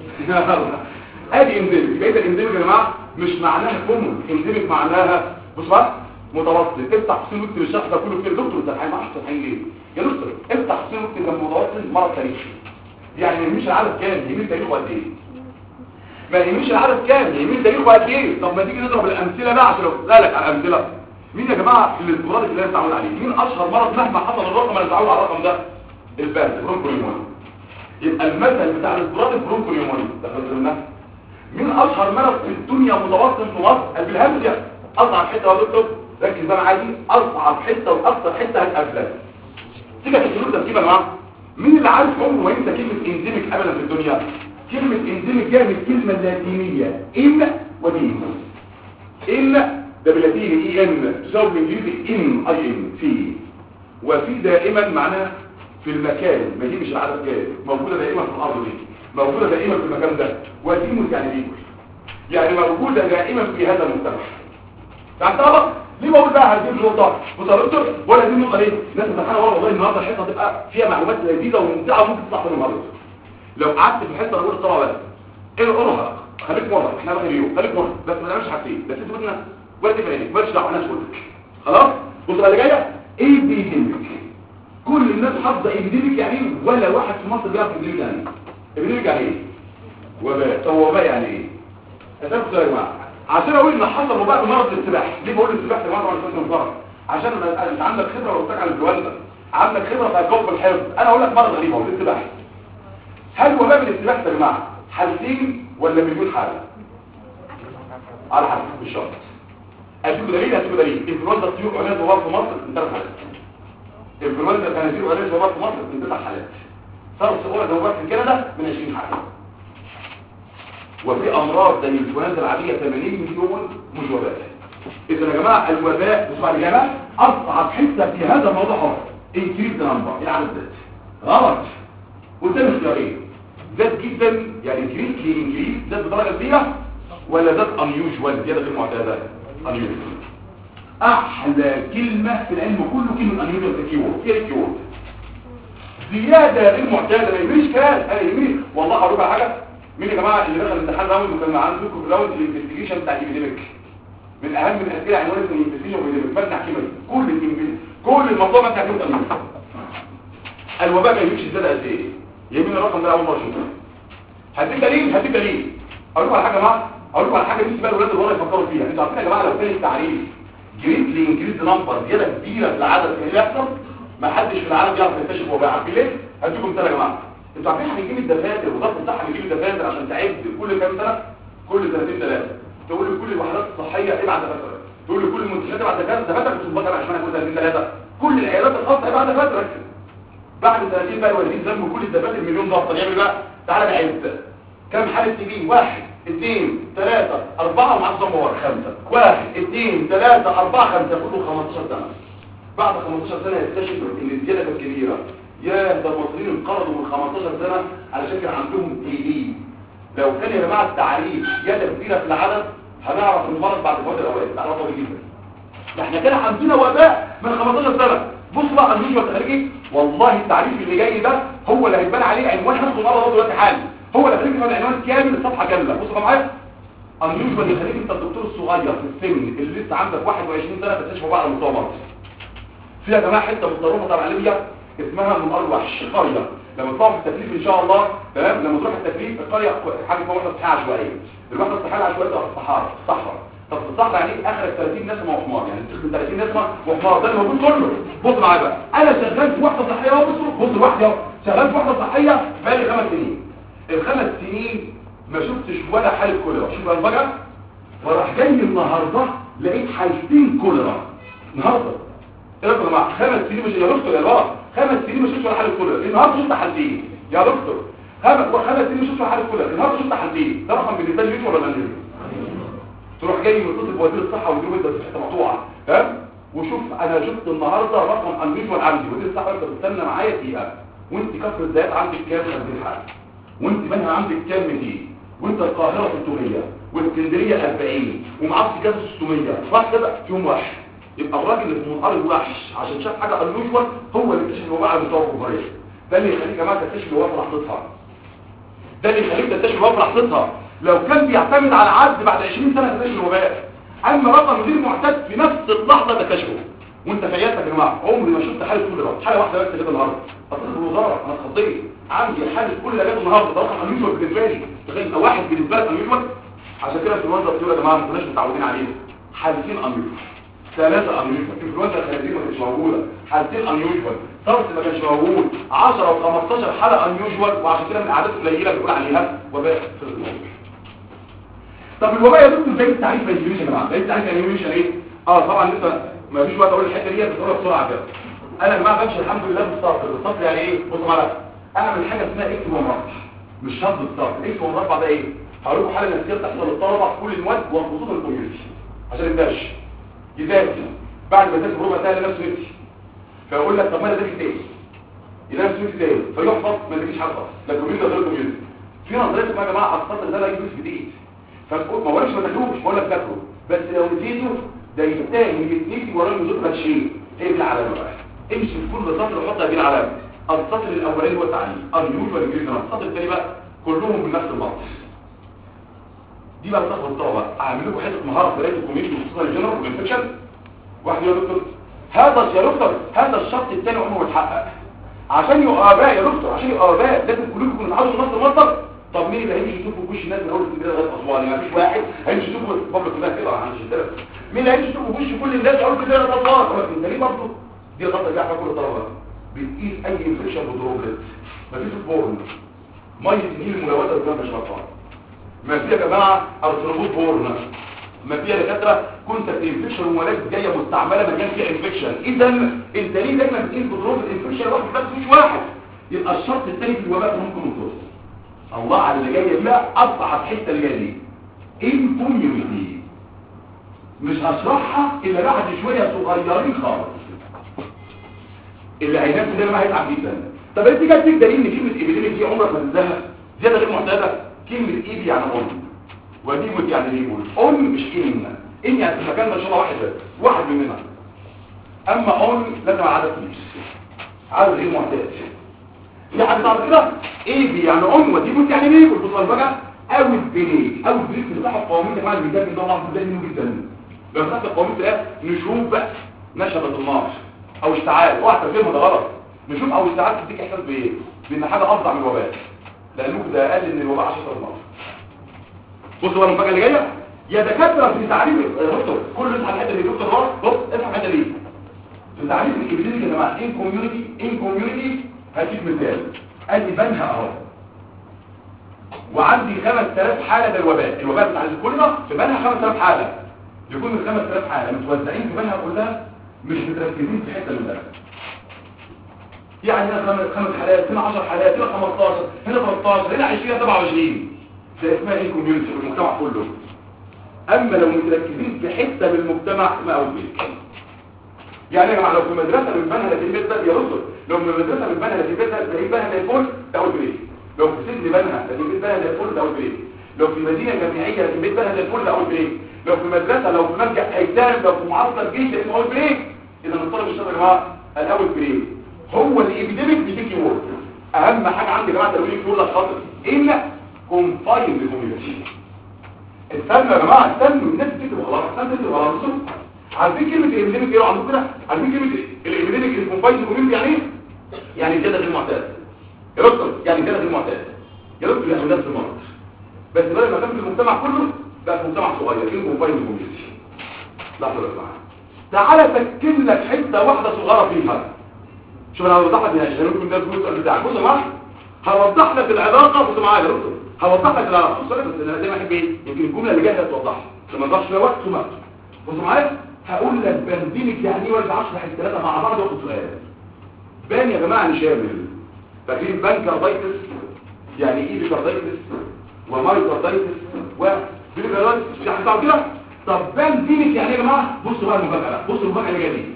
ادي انديميك. يبقى الانديميك يا جماعه مش معناها كومون. انديميك معناها بص بقى متوسط. افتح حسين وقت الشخص ده كله كتير. دكتور انت الحين ما عرفتش تحين ليه يا دكتور؟ افتح حسين وقت ده متوسط مرض تاريخي. يعني ما يهمش العدد كام، يهمني تاريخه قد ايه. ما يهمش العدد كام، يهمني تاريخه قد ايه. طب ما تيجي نضرب الامثله بقى عشان لو سالك على الامثله. مين يا جماعه اللي الامراض اللي انا متعود عليه؟ مين اشهر مرض مهما حصل الرقم انا متعود على الرقم ده؟ البرد برونكوليموني. يبقى المثل بتاع الامراض البرونكوليموني ده خلصنا. مين اشهر مرض في الدنيا متوطن في مصر؟ البلهارسيا. اصعب حته يا دكتور ركز بقى معايا دي اصعب حته واكثر حته هتقابلك. تيجي تقول ترتيب يا جماعه. مين اللي عارف عمره ما ينسى كلمه انديميك ابدا في الدنيا؟ كلمه انديميك جايه من الكلمه اللاتينيه ان ودين. ان ده باللاتيني اي ان تساوي بالانجليزي ان اي ان في. وفي دائما معناها في المكان ما يجيش العدد كام، موجوده دائما في الارض دي، موجوده دائما في المكان ده. ودين يعني بيقول يعني موجوده دائما في هذا المجتمع. فاعتبر ليه بقول بقى هذه النقطه؟ بص يا دكتور ولا هذه النقطه ليه؟ الناس سبحان الله والله النهارده الحصه هتبقى فيها معلومات لذيذه وممتعه وممكن تطلع في المرض. لو قعدت في الحصه اقول الطلبه بس ايه القرعه؟ خليك مرة احنا بقى اليوم خليك مرة بس ما نعملش حاجتين لا تثبت لنا ولا تبقى عينيك مالش دعوه انا اسكت خلاص. بص اللي جايه ايه بيديمك؟ كل الناس حافظه ايه بيديمك يعني ايه؟ ولا واحد في مصر بيعرف بيديمك يعني ايه؟ بيديمك يعني ايه؟ وباء. طب وباء يعني ايه؟ هتاخدوا يا جماعه عشان اقول ان حصل وباء بمرض السباحه. ليه بقول السباحه يا جماعه طبعا مش مفرط عشان انت عندك خبره وبتاع على الجوال عندك خبره في الجو الحفظ. انا اقول لك مرض غريب هو السباحه. هل وباء من السباحه يا جماعه حالتين ولا مليون حاله؟ على حسب الشرط. اديكوا دليل اديكوا دليل انفلونزا الطيور وعلاج وباء في مصر من ثلاث حالات. انفلونزا الخنازير وعلاج وباء في مصر من تسع حالات. صارت اولى وباء في كندا من عشرين حاله. وفي امراض زي الانفلونزا العاديه ثمانين مليون مش وباء. اذا يا جماعه الوباء بصوا يا جماعه اصعب حته في هذا الموضوع هو انكريز نمبر العدد ذات غلط قدام اختيارين ذات جدا يعني انكريز انكريز ذات بدرجه كبيره ولا ذات unusual زياده غير معتاده unusual. احلى كلمه في العلم كله كلمه unusual كيورد ايه الكيورد؟ زياده غير معتاده ما يهمنيش كام انا يهمني والله هقول لكم على حاجه. مين يا جماعه اللي دخل الامتحان راوند وكان عندكم راوند الانفستيجيشن بتاع الايبيديميك من اهم الاسئله عنوان الانفستيجيشن والايبيديميك مبني كيميائي كل الانجليزي كل الموضوع مبني على كيميائي. الوباء ما يهمش الزياده قد ايه يهمني الرقم ده اول مره اشوفه. هديك دليل هديك دليل اقول لكم على حاجه يا جماعه اقول لكم على حاجه نفسي بقى الاولاد اللي ورا يفكروا فيها. انتوا عارفين يا جماعه لو كان التعريف جريتلي انكريز نمبر زياده كبيره في العدد اللي بيحصل ما حدش في العالم يعرف يكتشف وباء. عارفين ليه؟ هديكم مثال يا جماعه. انتوا عارفين هنجيب الدفاتر وضغط الصحه بيجيب الدفاتر عشان تعد كل كام سنه كل سنتين ثلاثه تقول لكل الوحدات الصحيه ابعت دفاتر تقول لكل المنتشرات ابعت دفاتر دفاتر بتظبطها بقى عشان كل سنتين ثلاثه كل العيادات الخاصه ابعت دفاتر. بعد سنتين بقى الوالدين ذنبوا كل الدفاتر مليون ضغط يعمل بقى تعالى نعد كم حاله تي بي واحد اثنين ثلاثة أربعة ومعاه ضمور خمسة واحد اثنين ثلاثة أربعة خمسة كله خمستاشر سنة. بعد خمستاشر سنة يكتشف ان الزيادة كانت كبيرة. يا ده المصريين انقرضوا من خمستاشر سنة علشان كان عندهم تي بي. لو كان يا جماعة التعريف زيادة كبيرة في العدد هنعرف المرض بعد فوات الأوقات ده طبيعي جدا. ده احنا كان عندنا وباء من خمستاشر سنة. بص بقى النيجوال الخارجي والله التعريف اللي جاي ده هو اللي هيبان عليه عنوان هناخده النهارده دلوقتي حالا هو اللي هيخليك تاخد عنوان كامل الصفحه كامله. بص بقى معايا النيوجوال يخليك انت الدكتور الصغير في السن اللي لسه عندك واحد وعشرين سنه تكتشف بقى على مستوى مصر. في يا جماعه حته متطرفه تعليميه اسمها منقار الوحش قريه. لما تطلع في التكليف ان شاء الله تمام لما تروح التكليف القريه حاجه اسمها وحده صحيه عشوائيه. الوحده الصحيه العشوائيه في الصحراء الصحراء طب في الصحراء يعني ايه اخرك ثلاثين نسمه وحمار يعني تخدم ثلاثين نسمه وحمار ده اللي موجود كله. بص معايا بقى انا شغال في وحده صحيه اهو بص بص لوحدي اهو شغال في وحده صحيه بقالي خمس سنين. الخمس سنين ما شفتش ولا حاله كوليرا. شوف بقى الفجأة وراح جاي النهارده لقيت حالتين كوليرا النهارده. ايه يا جماعه خمس سنين مش يا دكتور يا بابا خمس سنين ما شفتش ولا حاله كوليرا النهارده شفت حالتين يا دكتور خمس خمس سنين ما شفتش ولا حاله كوليرا النهارده شفت حالتين. ده رقم بالنسبه لي ولا منزل تروح جاي متصل بوزير الصحه ويقول انت في حته مقطوعه تمام وشوف انا شفت النهارده رقم انجوجوال عندي وزير الصحه انت بتستنى معايا دقيقه وانت كفر الزيات عندك كام خمسين حاله وانت منها عندك كام ميتين وانت القاهره ستمية والاسكندريه أربعين ومعاك كام ستمية راح كده في يوم واحد. يبقى الراجل اللي في منقار الوحش عشان شاف حاجه انجوجوال هو اللي اكتشف الوباء على مستوى الجمهوريه. ده اللي يخليك يا جماعه تكتشف الوباء في لحظتها. ده اللي يخليك تكتشف الوباء في لحظتها. لو كان بيعتمد على عد بعد عشرين سنه تكتشف الوباء. اما رقم غير معتاد في نفس اللحظه تكتشفه. وانت في عيادتك يا جماعه عمري ما شفت حاله كل ده حاله واحده بس كده النهارده. اتصل بالوزاره انا اتخضيت عندي حاله كل ده النهارده ده رقم انيوجوال بالنسبه لي. تخيل واحد بالنسبه لك انيوجوال. عشان كده في الوزاره بتقول يا جماعه ما كناش متعودين عليه. حالتين انيوجوال ثلاثه انيوجوال في الوزاره الخارجيه ما كانتش موجوده حالتين انيوجوال صرف ما كانش موجود عشرة وخمستاشر حاله انيوجوال وعشان كده من الاعداد القليله بنقول عليها وباء في الموضوع. طب الوباء يا دكتور زي التعريف ما يجيش يا جماعه زي التعريف ما يجيش ايه اه طبعا لسه ما فيش وقت اقول الحته دي بس اقولها بسرعه كده. انا يا جماعه بمشي الحمد لله بالسطر. السطر يعني ايه؟ بصوا معايا اعمل حاجه اسمها اكتب ومربع مش شرط السطر. اكتب ومربع ده ايه؟ هقول لكم حاله نفسيه بتحصل للطلبه في كل المواد وخصوصا الكوميونتي عشان الدرس يذاكر بعد ما يذاكر ربع ساعه لنفسه نفسي فيقول لك طب ما انا ذاكر تاني ينام نفسه تاني فيحفظ ما يذاكرش حاجه خالص. لا كوميونتي غير كوميونتي. في نظريه يا جماعه على السطر ده لا يجوز جديد فنقول ما هوش ما تاكلوش بقول لك تاكلوا بس لو نسيتوا ده الثاني يتنسي وراه يضيف شيء. ايه العلامه بقى؟ امشي في كل سطر حط هذه العلامه. السطر الاولاني هو التعليم unusual ingredient، السطر الثاني بقى كلهم بنفس المنطق. دي بقى بتاخد الطلبه بقى اعمل لكم حته مهاره في قرايه الكوميونتي وخصوصا الجنرال والانفكشن. واحد يقول دكتور هذا يا دكتور هذا الشرط الثاني عمره ما اتحقق. عشان يبقى اباء يا دكتور عشان يبقى اباء لازم كلكم تكونوا تعالوا نص المصدر. طب مين اللي هيمشي يشوفوا وش الناس من اول اسكندريه لغايه اسوان؟ يعني مفيش واحد هيمشي يشوفوا البابليك كلها كده عن الشتات. مين اللي هيمشي يشوفوا وش كل الناس اول اسكندريه لغايه اسوان؟ انت ليه برضه دي الغلطه اللي على كل الطلبه بتقيس اي انفكشن بدروبلت. مفيش بورن ميه النيل الملوثه اللي مش غلطان. ما في يا جماعه ارثروبوت بورن. ما فيها دكاتره كنت انفكشن ومواد جايه مستعمله مكان فيها انفكشن. اذا انت ليه دايما بتقيس بدروب الانفكشن واحد بس مش واحد؟ يبقى الشرط الثاني في الوباء ممكن نقص الله على اللي جايه دي اصعب حته اللي جايه دي الكوميونتي. مش هشرحها الا بعد شويه صغيرين خالص. اللي هينام ده ما هيتعب جدا. طب انت جاي تديك دليل ان كلمه ايبيديميك دي عمرك ما تنساها؟ زياده غير معتاده. كلمه ايبي يعني ام وديموت يعني ليبول. ام مش ان ان يعني في مكان ما شاء الله واحد بس واحد مننا. اما ام لازم عدد كبير عدد غير معتاد. في حد بعد كده ايبي يعني ام وديموت يعني ليبول. بصوا بقى او البريك او البريك بتاع القوامين يا جماعه اللي بيجي ده الله بيجي منه جدا. لو فتحت القوامين تلاقي نشوف بقى نشبت النار او اشتعال. اوعى تفهموا ده غلط. نشوف او اشتعال تديك احساس بايه؟ بان حاجه افظع من الوباء. لانه ده اقل من الوباء عشرة مرات. بصوا بقى المفاجاه اللي جايه يا دكاتره في تعريف دكتور كل اسمع الحته اللي دكتور راس بص اسمع الحته دي في تعريف الابيديميك يا جماعه ان كوميونتي ان كوميونتي هديك مثال. قال لي بنها اهو وعندي خمس آلاف حاله ده الوباء. الوباء بتاع كل ده في بنها خمس آلاف حاله. يكون ال خمس آلاف حاله متوزعين في بنها كلها مش متركزين في حته من ده. يعني هنا خمس خمس حالات هنا عشر حالات هنا خمستاشر هنا تلتاشر هنا عشرين هنا سبعة وعشرين. ده اسمها ايه كوميونتي في المجتمع كله. اما لو متركزين في حته من المجتمع اسمها اوتبريك. يعني يا جماعه لو في مدرسه بنبنها لكن بيت ده يا رسل لو في مدرسه بنبنها لكن بيت ده زي بنها زي الفل ده اوتبريك. لو في سجن بنها لكن بيت بنها زي الفل ده اوتبريك. لو في مدينه جامعيه لكن بيت بنها زي الفل ده اوتبريك. لو في مدرسه لو في ملجأ ايتام لو في معسكر جيش ده اسمه اوتبريك. اذا الطالب الشاطر يا جماعه الاوتبريك هو الابيديميك بتيجي وورد. اهم حاجه عندي يا جماعه تقول يقول لك خاطر الا كونفاين للكوميونتي. استنوا يا جماعه استنوا الناس بتكتب خلاص استنوا تكتب خلاص. عارفين كلمه الابيديميك ايه عندكم كده؟ عارفين كلمه الابيديميك الكونفاين للكوميونتي يعني ايه؟ يعني زياده غير معتاده يا دكتور. يعني زياده غير معتاده يا دكتور. يعني نفس المرض بس بدل ما كان في المجتمع كله بقى في مجتمع صغير كلمه كونفاين للكوميونتي. لحظه بس معايا تعالى سكن لك حته واحده صغيره فيها. شوف انا هوضح لك يا شباب من ده الجزء بتاعك. بص يا جماعه هوضح لك العلاقه. بص معايا يا دكتور هوضح لك العلاقه. بص بس انا دايما احب ايه يمكن الجمله اللي جايه توضحها لما نضحش فيها وقت ثم بص معايا هقول لك بنزينك يعني ايه وارجع اشرح الثلاثه مع بعض واخد سؤال. بان يا جماعه انا شامل. فاكرين بانكاردايتس يعني ايه بيكاردايتس ومايكاردايتس وبيكاردايتس يعني بتاع كده. طب بنزينك يعني ايه يا جماعه؟ بصوا بقى المفاجاه. بصوا المفاجاه اللي جايه دي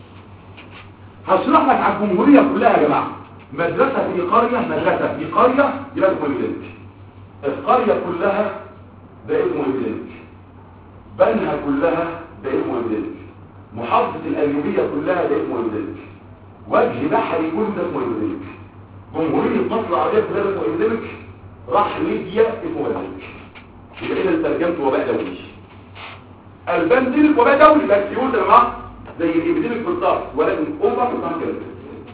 هشرح لك على الجمهوريه كلها يا جماعه. مدرسه في قريه مدرسه في قريه يبقى اسمه ايبيديميك. القريه كلها ده اسمه ايبيديميك. بنها كلها ده اسمه ايبيديميك. محافظه القليوبيه كلها ده اسمه ايبيديميك. وجه بحري كله ده اسمه ايبيديميك. جمهوريه مصر العربيه كلها اسمه ايبيديميك. راح ليبيا اسمه ايبيديميك. يبقى اذا ترجمت وباء دولي. البنزينك وباء دولي بس يقول يا جماعه زي الابيديميك بالظبط ولكن اوفر كام كانتر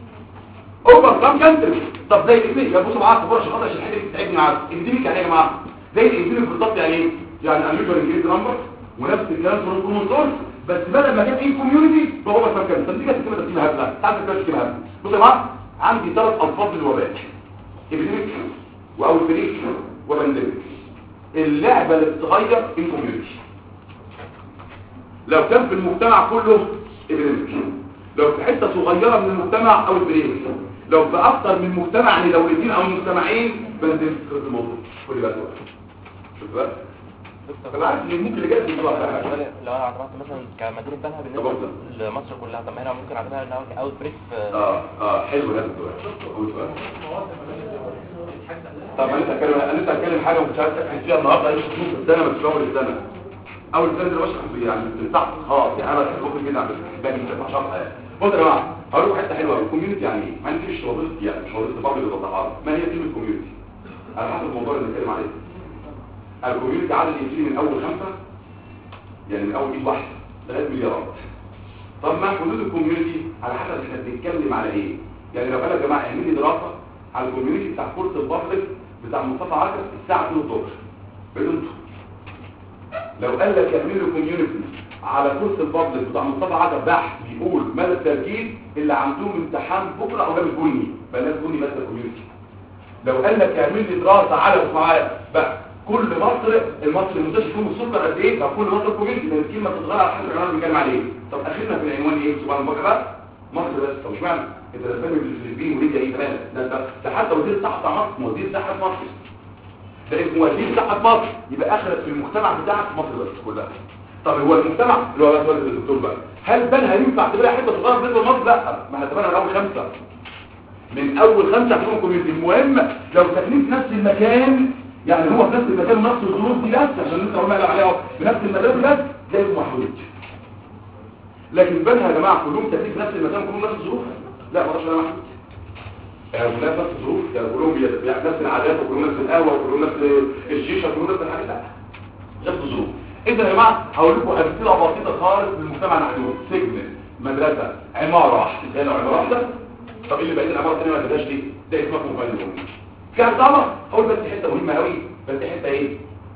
اوفر كام كانتر. طب زي الابيديميك يا بصوا معاك فرصه خاطر عشان الحته دي تتعبني معاك. الابيديميك يعني ايه يا جماعه؟ زي الابيديميك بالظبط يعني ايه؟ يعني انيوجوال انجليزي نمبر ونفس الكلام في الكومون سورس بس بدل ما كان ايه كوميونتي فهو كام كانتر. دي كانت كلمه ترتيبها هبله تعرف كده كده هبله. بصوا يا جماعه عندي ثلاث الفاظ للوباء ابيديميك واوتبريك وبانديميك. اللعبه اللي بتتغير الكوميونتي. لو كان في المجتمع كله ابيديميك. لو في حته صغيره من المجتمع او ابيديميك. لو في اكتر من مجتمع يعني دولتين او مجتمعين بانديميك الموضوع كل ده شوف بقى. طب عارف ان ممكن اللي جاي في الوقت لو انا اعتبرت مثلا كمدينه بنها بالنسبه لمصر كلها طب ما هنا ممكن اعتبرها انها اوت بريك في اه اه حلو ده السؤال. طب انا لسه هتكلم انا لسه هتكلم حاجه ومش عارف تحكي فيها النهارده ايش في السنه مش في اول السنه. اول سنه اللي بشرح يعني من تحت خالص، يعني انا بحب ممكن جدا بحبها جدا ما شاء الله يعني. بصوا يا جماعه هقول لكم حته حلوه قوي. الكوميونتي يعني ايه؟ ما عنديش وظيفتي يعني مش وظيفتي بابليك ولا تعارض. ما هي كلمه كوميونتي؟ على حسب الموضوع اللي بنتكلم عليه. الكوميونتي عدد يبتدي من اول خمسه يعني من اول ايد واحده لغايه مليارات. طب ما حدود الكوميونتي على حسب احنا بنتكلم على ايه؟ يعني لو قال يا جماعه اعمل لي دراسه على الكوميونتي بتاع كورس البابليك بتاع مصطفى عكر الساعه اتنين الظهر بدون. لو قال لك اعمل لي كوميونتي على كورس البابليك بتاع مصطفى عكر بحث بيقول مدى التركيز اللي عندهم امتحان بكره او جاب البني بلاش بني بس الكوميونتي. لو قال لك اعمل لي دراسه على معايا بقى كل مصر المصري المنتشر فيهم السكر قد ايه؟ طب كل مصر كوميونتي لان الكلمه بتتغير على حسب العنوان اللي بنتكلم عليه. طب اخرنا في العنوان ايه؟ سبحان الله بقى مصر بس. طب اشمعنى؟ انت لازم في الفلبين وليبيا ايه كمان؟ ده ده حتى وزير الصحه بتاع مصر وزير الصحه في مصر. ده اسمه وزير الصحه في مصر يبقى اخرك في المجتمع بتاعك في مصر بس كلها. طب هو المجتمع اللي هو بقى الدكتور بقى هل بنها ينفع تبقى حته صغيره بالنسبه لمصر؟ لا ما هتبقى من اول خمسه من اول خمسه هتكون كوميونتي. المهم لو ساكنين في نفس المكان يعني هو في نفس المكان ونفس الظروف دي بس عشان انت قلنا عليها بنفس المكان بس ده اسمه محدود. لكن بنها يا جماعه كلهم ساكنين في نفس المكان كلهم نفس الظروف لا ما اقدرش انا محدود. يعني كلهم نفس الظروف يعني كلهم نفس العادات وكلهم نفس القهوه وكلهم نفس الشيشه وكلهم نفس الحاجات لا نفس الظروف. اذا يا جماعه هقول لكم امثله بسيطه خالص للمجتمع المحدود. سجن مدرسه عماره واحده هنا وعماره واحده. طب ايه اللي بقيت العماره الثانيه ما تبقاش دي ده اسمه مفاهيم في حاجه صعبه. هقول بس حته مهمه قوي بس حته ايه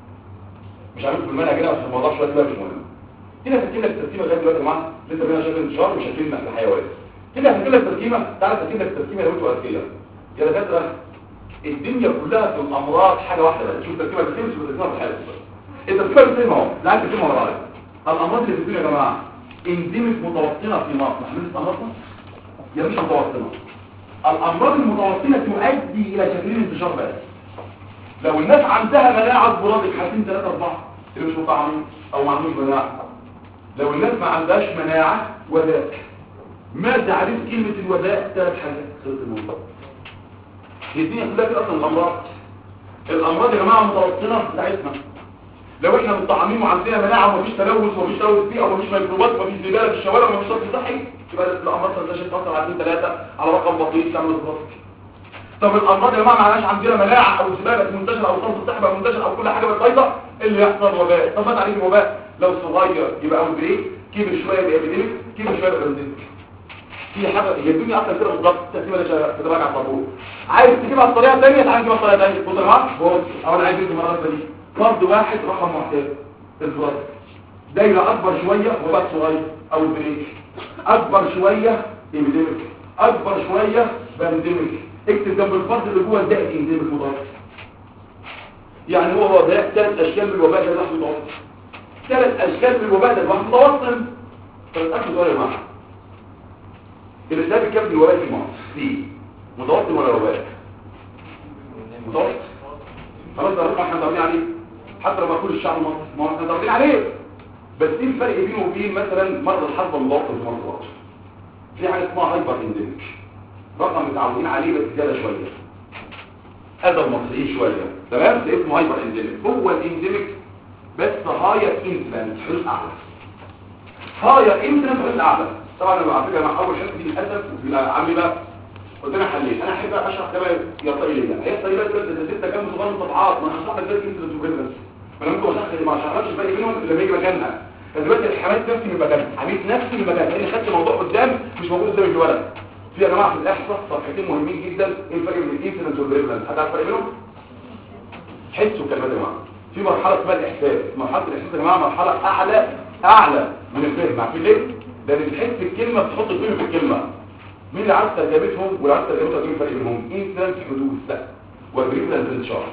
مش عارف في المنهج كده عشان الموضوع شويه كده مش مهم. كده هتكتب لك التركيبه لغايه دلوقتي يا جماعه لسه بينا شكل انتشار مش هتكلم في الحيوانات. كده هتكتب لك التركيبه تعالى تكتب لك التركيبه لو انتوا اذكياء يا دكاتره. الدنيا كلها في الامراض حاجه واحده بس. شوف التركيبه بتمشي والتركيبه بتحارب التركيبه بتمشي اهو لا عندك كلمه ولا غير. الامراض اللي في الدنيا يا جماعه انديميك متوطنه في مصر. محمد امراض يا مش متوطنه. الامراض المتوطنه تؤدي الى شكلين انتشار بس. لو الناس عندها مناعه سبوراديك حالتين ثلاثه اربعه اللي مش مطعمين او ما عندوش مناعه. لو الناس ما عندهاش مناعه وباء. ما تعريف كلمه الوباء؟ ثلاث حاجات خلص الموضوع. الدنيا كلها كده اصلا الامراض. الامراض يا جماعه متوطنه بتاعتنا. لو احنا مطعمين وعندنا مناعه ومفيش تلوث ومفيش تلوث بيئه ومفيش ميكروبات ومفيش زباله في الشوارع ومفيش صرف صحي يبقى الامراض تنتشر تاثر على اثنين ثلاثه على رقم بسيط تعمل ضغط. طب الامراض يا جماعه ما عندناش عندنا مناعه او زباله منتشره او صرف صحي بقى منتشر او كل حاجه بقت بايظه اللي يحصل وباء. طب ما تعريف الوباء؟ لو صغير يبقى اول بريك كبر شويه يبقى ابيديميك كبر شويه يبقى انديميك. في حاجه هي الدنيا اصلا كده بالظبط التقسيمه اللي تتراجع على الطابور. عايز تجيبها بطريقه ثانيه تعالى نجيبها بطريقه ثانيه. بص يا جماعه بص او انا عايز اجيب المرض دي فرد واحد رقم محتاج الفرد دايره اكبر شويه وباء صغير او البريك اكبر شويه ابيديميك اكبر شويه بانديميك. اكتب جنب الفرد اللي جوه الداء انديميك متوسط. يعني هو وباء ثلاث اشكال من الوباء ده لوحده متوسط. ثلاث اشكال من الوباء ده لوحده متوسط. فالأكل سؤال يا جماعه الرسالة كام الوباء في مصر دي متوسط ولا وباء؟ متوسط. خلاص ده رقم احنا ضاربين عليه حتى لو ما كل الشعب المصري ما احنا ضاربين عليه. بس ايه الفرق بينه وبين مثلا مرض الحصبه المتوسط في مصر؟ في حاجه اسمها هايبر انديميك رقم متعودين عليه بس زياده شويه هذا المصريين شويه تمام. ده اسمه هايبر انديميك. هو الانديميك بس هاير انسلنس حدود اعلى. هاير انسلنس حدود اعلى. طبعا انا على فكره مع اول حته دي للاسف عامل بقى قدامي حلين. انا احب اشرح كما يرتقي لي هيحصل ايه بقى ده سته كام صغار مطبعات ما هشرح لك ازاي انسلنس وكده بس فانا ممكن اشرح ما اشرحش الفرق بينهم لما يجي مكانها. فدلوقتي الحمايه نفسي من مكانها حميت نفسي من مكانها لان خدت موضوع قدام مش موجود قدام الورق. في يا جماعه في الاحصاء صفحتين مهمين جدا. ايه الفرق بين الانسلنس والبريفلنس؟ هتعرف الفرق بينهم؟ حسوا الكلمات يا جماعه. في مرحله اسمها الاحساس. مرحله الاحساس يا جماعه مرحله اعلى اعلى من الفهم. عارفين ليه؟ لان بتحس الكلمه بتحط الفهم في الكلمه. مين اللي عارف ترجمتهم واللي عارف ترجمتها ايه الفرق بينهم؟ انسلنس حدوث وبريفلنس انتشار.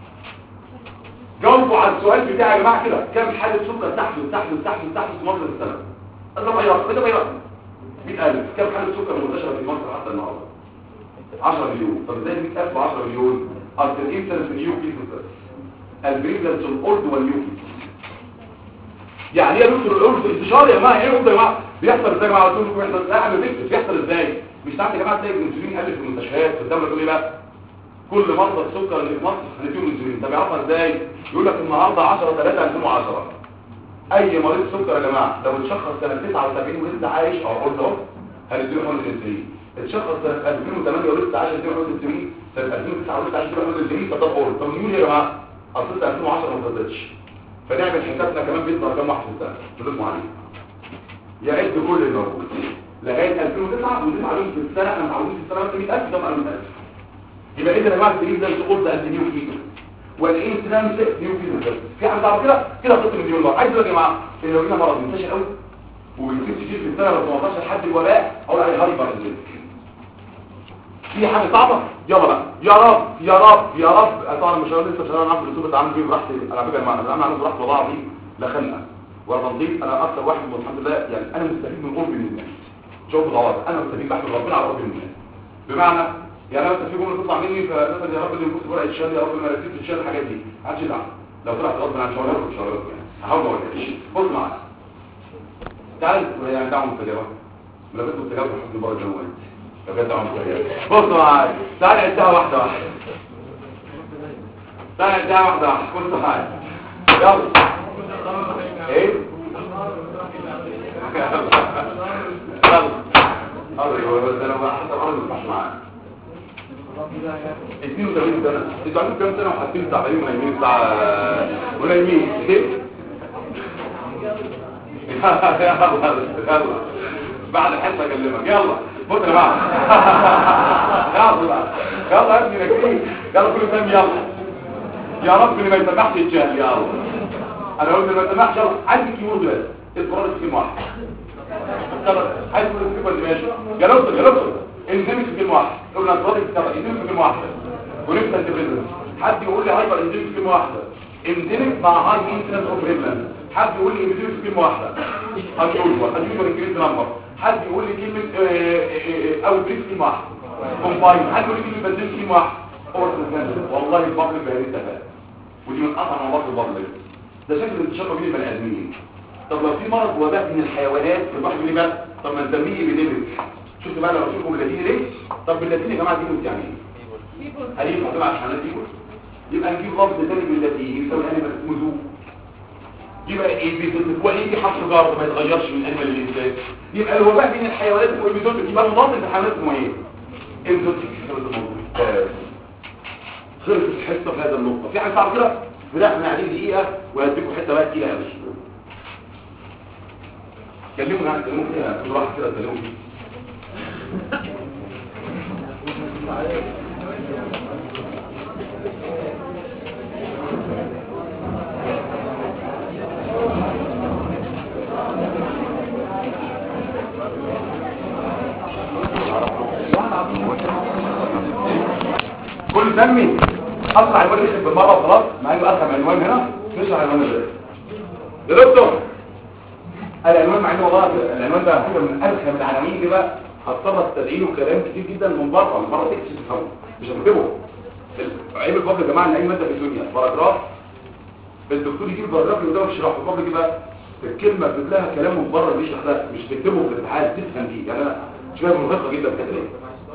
جاوبوا على السؤال بتاعي يا جماعه كده كم حاله سكر تحدث تحدث تحدث تحدث في مصر في السنه؟ اضرب اي رقم اضرب اي رقم مئة ألف. كم حاله سكر منتشره في مصر حتى النهارده؟ عشرة مليون. طب ازاي مئة ألف و10 مليون؟ اصل الانسلنس نيو كيسز البريفلنس الاولد والنيو كيسز. يعني ايه دكتور الاولد انتشار يا جماعه؟ ايه الاولد يا جماعه؟ بيحصل ازاي يا جماعه؟ قلت لكم بيحصل لا انا بكتب بيحصل ازاي؟ مش ساعات يا جماعه تلاقي الانسولين قل في المستشفيات في الدوله تقول ايه بقى؟ كل مرضى السكر اللي في مصر هنديهم انسولين. طب يعرفها ازاي؟ يقول لك النهارده عشرة ثلاثة ألفين وعشرة اي مريض سكر يا جماعه لو اتشخص سنه تسعة وسبعين ولسه عايش او قلت اهو هنديله حقن الانسولين. اتشخص سنه ألفين وثمانية ولسه عايش هنديله حقن الانسولين. سنه ألفين وتسعة ولسه عايش هنديله حقن الانسولين. فده قول طب نقول يا جماعه اصل ألفين وعشرة ما اتطبقش، فنعمل حسابنا كمان بيطلع كام واحد في السنه بدون معالجه يعد كل الموجود لغايه ألفين وتسعة ونضيف عليهم في السنه احنا متعودين في السنه مية ألف ده مية ألف. يبقى اذا يا جماعه السرير ده السقوط ده قد نيو كيلو والانسلام نيو كيلو بس في حد تعرف كده كده خط مليون دولار. عايز اقول يا جماعه ان لو جينا مرض منتشر قوي وبيصير كتير في السنه لو تمنتاشر لحد الوباء اقول عليه هايبر انسولين. في حاجه صعبه يلا بقى يا رب يا رب يا رب. طبعا مش هقول لسه مش هنعرف الاسلوب بتاع عامل بيه براحتي على فكره انا انا عامل براحتي وضاع دي لا خنقه ولا تنظيف. انا اكثر واحد والحمد لله يعني انا مستفيد من قرب من الناس. شوف ضوابط انا مستفيد بحمد ربنا على قرب من الناس. بمعنى يعني انا مثلا في جمله تطلع مني فمثلا يا رب اللي يبص ورقه الشهاده يا رب ما ركزتش الشهاده الحاجات دي محدش يزعل لو طلعت غصب عن شغلك مش شغلك يعني هحاول ما اقولهاش. بص معايا تعال يعني دعوه مستجابه لو كنت مستجابه بحب المره الجويه لو كانت دعوه مستجابه. بص معايا تعال نعدها واحده واحده تعال نعدها واحده واحده. بص معايا يلا ايه يلا ايوه ده لو حتى الارض مش معايا اثنين وثمانين سنه. انتوا عندكم كام سنه وحاطين تعبانين ونايمين الساعه ونايمين ايه يلا بعد الحصه اكلمك. يلا بص يا جماعه يلا يلا يا ابني نكفي يلا كل سنه يلا يا رب اللي ما يسمحش يتجاهل يلا. انا قلت ما يسمحش يلا عندي كيمو بس القرار في كلمه واحده عايز تقول لي كده ماشي يا لطف يا لطف انزل في كلمه واحده قبل ان تفضل كده انزل في كلمه واحده ونفسك تبرز. حد يقول لي هايبر انزل في كلمه واحده انزل مع هاي انسنس اوف ريفلنس. حد يقول لي انزل في كلمه واحده انيوجوال انيوجوال انكريز نمبر. حد يقول لي كلمه او بريس كلمه واحده كومباين. حد يقول لي كلمه بنزين كلمه واحده اورثو. والله البابل بهذه التفاهه ودي من اصعب مواد البابل ده شكل الانتشار بين البني ادمين. طب لو في مرض وباء من الحيوانات الواحد يقول لي بقى طب ما نسميه بيديميك. شفتوا بقى لو اشوفكم باللاتيني ليه؟ طب باللاتيني يا جماعه دي يعني ايه؟ هل ينفع تبع الحيوانات دي؟ يبقى نجيب لفظ ثاني باللاتيني يساوي انيمال اسمه زو. يبقى ايه بيزود هو يجي حرف جر ما يتغيرش من انيمال للانسان. يبقى الوباء بين الحيوانات اسمه ايبيزود. يبقى المناطق في الحيوانات اسمه ايه؟ ايبيزوديك. خلص الحصه في هذا النقطه. في حاجه صعبه كده؟ لا احنا قاعدين دقيقه وهديكم حته بقى تقيله قوي. كلموا عن كلموا كده كل واحد كده كلموا فيه. كل سمي اطلع عنوان يكتب بالمره وخلاص مع انه ارخم عنوان هنا نشرح عنوان ده يا دكتور. العنوان مع انه والله العنوان ده هو من ارخم العناوين دي بقى هضطر استدعي كلام كتير جدا من بره من بره تكتب تفهمه مش هكتبه. عيب الفضل يا جماعه ان اي ماده في الدنيا باراجراف الدكتور يجيب باراجراف اللي قدامك يشرحه. الفضل كده الكلمه بتجيب لها كلام من بره بيشرح لها مش تكتبه في الامتحان تفهم فيه. يعني انا شويه مرهقه جدا في الكلام.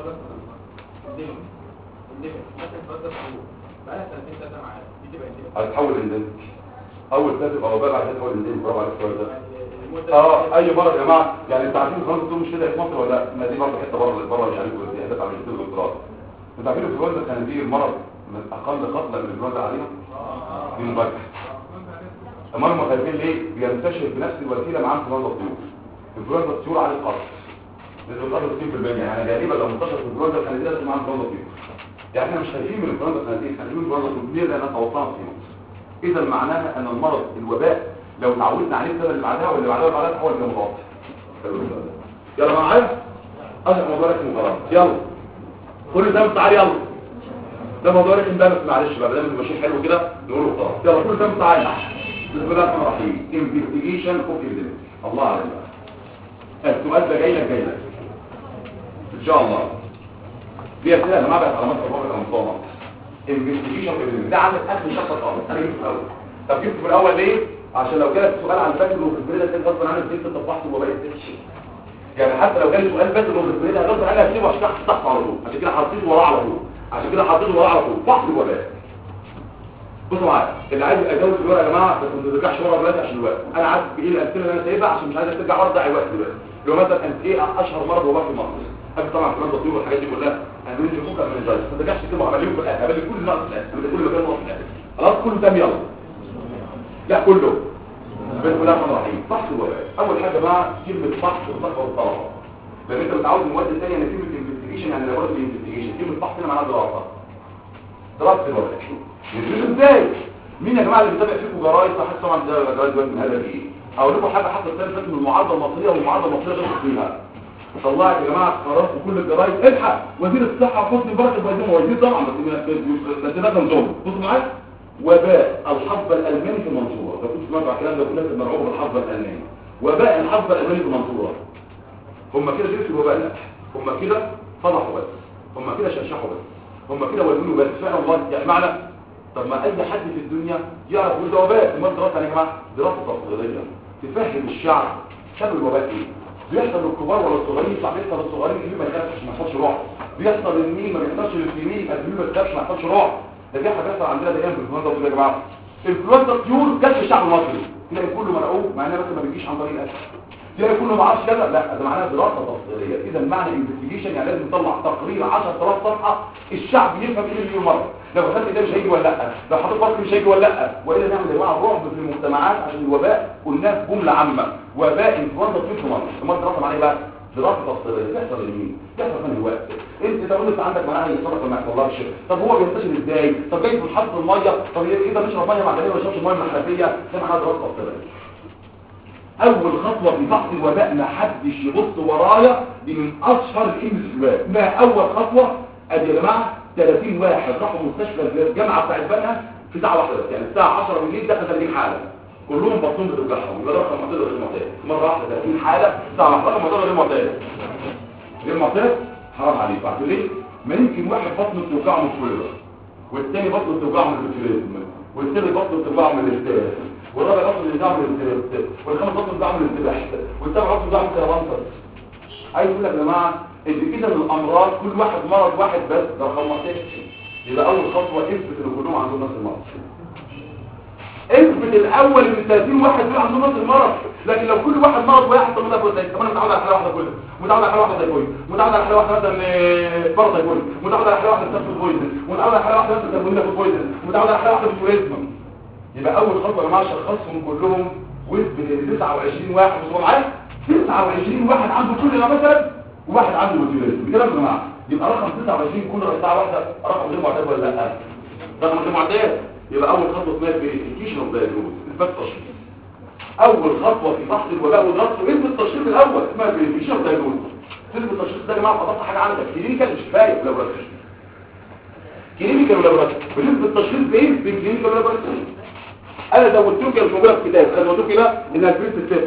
هتحول اندمج اول كاتب او بقى بعد تحول اندمج. برافو عليك السؤال ده. اه اي مره يا جماعه يعني انتوا عارفين خلاص الدكتور مش كده في مصر ولا لا؟ ما دي برضه حته بره بره مش عارف دي هدف على الدكتوراه. انتوا عارفين الانفلونزا الخنازير مرض من اقل خطره من الانفلونزا عليها دي مباشره. امال هم خايفين ليه؟ بينتشر بنفس الوسيله مع انفلونزا الطيور. انفلونزا الطيور على القصر نسبه القصر ستين بالمية يعني غالبا لو منتشر في الانفلونزا الخنازير لازم مع انفلونزا الطيور. يعني احنا مش خايفين من الانفلونزا الخنازير خايفين من الانفلونزا الطيور لان توصلنا في مصر. اذا معناها ان المرض الوباء لو تعودنا عليه السنه اللي بعدها واللي بعدها بعدها تحول الى متوسط. يلا معايا اشرح موضوع اسمه خلاص يلا كل ده تعالى يلا ده موضوع رخم ده بس معلش بقى بدل ما ماشي حلو كده نقوله خلاص. يلا كل ده تعالى بسم الله الرحمن الرحيم. انفستيجيشن اوف ايفيدنس. الله عليك السؤال ده جاي لك جاي لك ان شاء الله. دي اسئله انا ما بعرف على مصر بابا الانصامه. انفستيجيشن اوف ايفيدنس ده عندك اخر شابتر خالص. انا جبته في الاول. طب جبته في الاول ليه؟ عشان لو جالك سؤال عن فاكر وفبريلا تاني غصب عنك تكتب تفحص وما بقتش. يعني حتى لو جالي سؤال فاكر وفبريلا غصب عنك هسيبه عشان تحت على طول. عشان كده حطيته وراه على طول. عشان كده حطيته وراه على طول. فحص الوباء. بصوا معايا اللي عايز يبقى يجاوب في الورقه يا جماعه بس ما ترجعش ورا دلوقتي عشان الوقت. انا عارف ايه الاسئله اللي انا سايبها عشان مش عايزك ترجع ورا تضيع الوقت دلوقتي. لو مثلا انت ايه اشهر مرض وباء في مصر؟ قبل طبعا كمان الطيور والحاجات دي كلها انا بنجي فوق من الجاي ما ترجعش تكتبوا عمليهم في الاخر قبل كل نقص في الاخر كل مكان نقص في الاخر خلاص كله تمام يلا. لا كله بسم الله الرحمن الرحيم. فحص الوباء اول حاجه بقى كلمه فحص الصحه والطلبه لان انت متعود المواد الثانيه ان كلمه انفستيجيشن يعني لابوراتوري انفستيجيشن كلمه فحص هنا معناها دراسه دراسه الوباء ندرسه ازاي. مين يا جماعه اللي بيتابع فيكم جرايد صح طبعا ده جرايد من هذا ايه اقول لكم حاجه حصلت ثاني فاتت من المعارضه المصريه والمعارضه المصريه غير فيها طلعت يا جماعه قرارات في كل الجرايد الحق وزير الصحه حسني مبارك وزير وزير طبعا بس ده نظام بصوا معايا وباء الحصبه الالماني في المنصوره لو كنت سمعتوا على الكلام ده كلها مرعوبه بالحصبه الالماني وباء الحصبه الالماني في المنصوره هم كده درسوا الوباء لا هم كده فضحوا بس هم كده شرشحوا بس هم كده ولوا بس فعلا والله يعني معنى طب ما اي حد في الدنيا يعرف يقول ده وباء امال دراسه يا جماعه دراسه تفصيليه تفهم الشعب سبب الوباء ايه بيحصل للكبار ولا الصغيرين صح بيحصل للصغيرين اللي ما يخافش ما يحصلش رعب بيحصل للمين ما بيحصلش للفيميل اللي ما يخافش ما يحصلش رعب ده بيحصل بيحصل عندنا دايما في الانفلونزا يا جماعه الانفلونزا الطيور جت في الشعب المصري تلاقي كله مرعوب مع انها بس ما بيجيش عن طريق الاكل تلاقي كله ما عرفش كذا لا ده معناها دراسه تفصيليه اذا معنى انفستيجيشن يعني لازم نطلع تقرير عشرة آلاف صفحه الشعب يفهم ايه اللي مره لو خدت ده مش هيجي ولا لا لو حطيت فرق مش هيجي ولا لا والا نعمل يا جماعه رعب في المجتمعات عشان الوباء قلناه في جمله عامه وباء انفلونزا طيور في مصر امال دراسه معناها ايه بقى دراسه تفصيليه تحصل لمين تحصل في الوقت انت تقول انت عندك معناها يتصرف ما يحصلكش طب هو بينتشر ازاي طب جاي في الحفظ الميه طب كده نشرب ميه معدنيه ولا نشربش ميه من الحنفيه ده معناها دراسه تفصيليه اول خطوه في فحص الوباء ما حدش يبص ورايا دي من اشهر الانسباب ما اول خطوه ادي يا جماعه ثلاثين واحد راحوا مستشفى الجامعه بتاعت بنها في ساعه واحده بس يعني الساعه عشرة بالليل دخل ثلاثين حاله كلهم بطنهم بتوجعهم يبقى ده رقم معتاد غير معتاد مره واحده ثلاثين حاله ساعه واحده رقم معتاد غير معتاد غير معتاد حرام عليك عارف ليه ما يمكن واحد بطنه بتوجعه من الكوليرا والثاني بطنه بتوجعه من البوتيليزم والثالث بطنه بتوجعه من الاستاذ والرابع بطنه بتوجعه من الاستاذ والخامس بطنه بتوجعه من الاستباحه والسابع بطنه بتوجعه من الكربانسر عايز اقول لك يا جماعه ان كده الامراض كل واحد مرض واحد بس ده رقم معتاد يبقى اول خطوه اثبت ان كلهم عندهم نفس المرض اثبت الاول ان ثلاثين واحد دول عندهم نفس المرض لكن لو كل واحد مرض واحد طب ده كويس طب انا متعود على حاله واحده كلها متعود على حاله واحده زي كويس متعود على حاله واحده مثلا فرض زي كويس متعود على حاله واحده سبب بويزن متعود على حاله واحده مثلا كربونيلا بويزن متعود على حاله واحده بتوريزم يبقى اول خطوه يا جماعه شخصهم كلهم واثبت ان تسعة وعشرين واحد وصلوا معايا تسعة وعشرين واحد عنده كل ده مثلا وواحد عنده بوتيوليزم كده يا جماعه يبقى رقم تسعة وعشرين كل ساعه واحده رقم غير معتاد ولا لا رقم غير معتاد يبقى اول خطوه اسمها فيريفيكيشن اوف دايجنوز اثبات تشخيص اول خطوه في فحص الوباء ودراسته اثبات التشخيص الاول اسمها فيريفيكيشن اوف دايجنوز اثبات التشخيص ده يا جماعه فضلت حاجه عندك كلينيكال مش كفايه لابوراتوري كلينيكال ولابوراتوري بنسبه التشخيص بايه بالكلينيكال ولابوراتوري انا زودت لكم مش موجوده في الكتاب انا زودت لكم كده انها الفيرست ستيب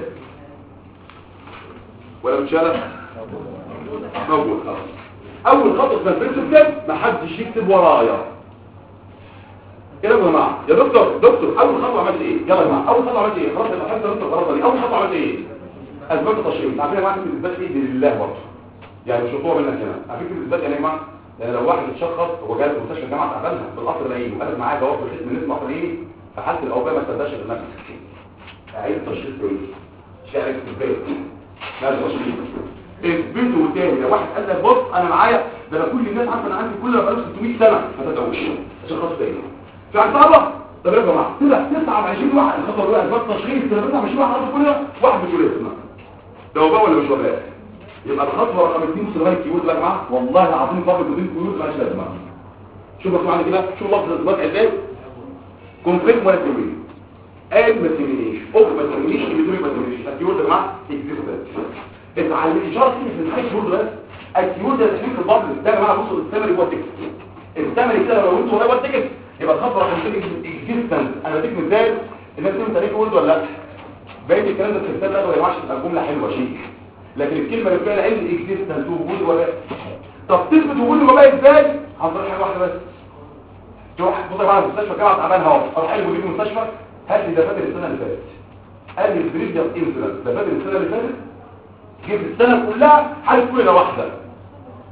ولا مش انا موجود خلاص اول خطوه في الفيرست ستيب ما حدش يكتب ورايا كده يا جماعه يا دكتور دكتور اول خطوه عملت ايه يلا يا جماعه اول خطوه عملت ايه خلاص يبقى حتى انت القرار دي اول خطوه عملت ايه اسباب التشخيص عارفين يا جماعه كلمه اثبات ايه لله برضه يعني مش خطوه منك كمان عارفين كلمه اثبات يعني يا جماعه يعني لو واحد اتشخص هو جاي مستشفى الجامعه تعبانها بالقطر العيني وقال معاه جواب بخيط من اسم قطر العيني في حاله الاوبئه ما تصدقش غير نفسك عيب التشخيص ايه شارع اثبات لازم تشخيص اثبته تاني لو واحد قال لك بص انا معايا ده انا كل الناس عارفه انا عندي كل بقاله ستمية سنه ما تدعوش عشان خاطر تاني في عصابه طب يا جماعه طلع تسعة وعشرين واحد الخطوه الاولى اثبات تشخيص تسعة وعشرين واحد عرفوا كلها واحد بتوليزم ده وباء ولا مش وباء يبقى الخطوه رقم اثنين وصل لغايه كيوت بقى يا جماعه والله العظيم فاضل بدون كيوت مالهاش لازمه شوفوا معانا كده شوف لفظ الاثبات ازاي كونفليكت ولا تمرين قال ما تمرينيش اوف ما تمرينيش بدون ما تمرينيش الكيوت يا جماعه اكزيست اتعلم الاشاره دي في الحاجه برضه بس الكيوت ده تحريك البابل ده يا جماعه بصوا الثمري هو التكست الثمري كده لو انتوا هو التكست يبقى الخطوه رقم اثنين اكزيستنس انا بديك مثال الناس دي متاريخ وورد ولا لا باقي الكلام ده في الكتاب ده يا جماعه تبقى الجمله حلوه شيك لكن الكلمه اللي فيها علم اكزيستنس وجود وباء طب تثبت وجود الوباء ازاي عن طريق حاجه واحده بس تروح بص يا جماعه المستشفى الجامعه تعبان اهو اروح قال مدير المستشفى هات لي دفاتر السنه اللي فاتت قال لي البريد ده انسولين دفاتر السنه اللي فاتت جيب السنه كلها حاله كلها واحده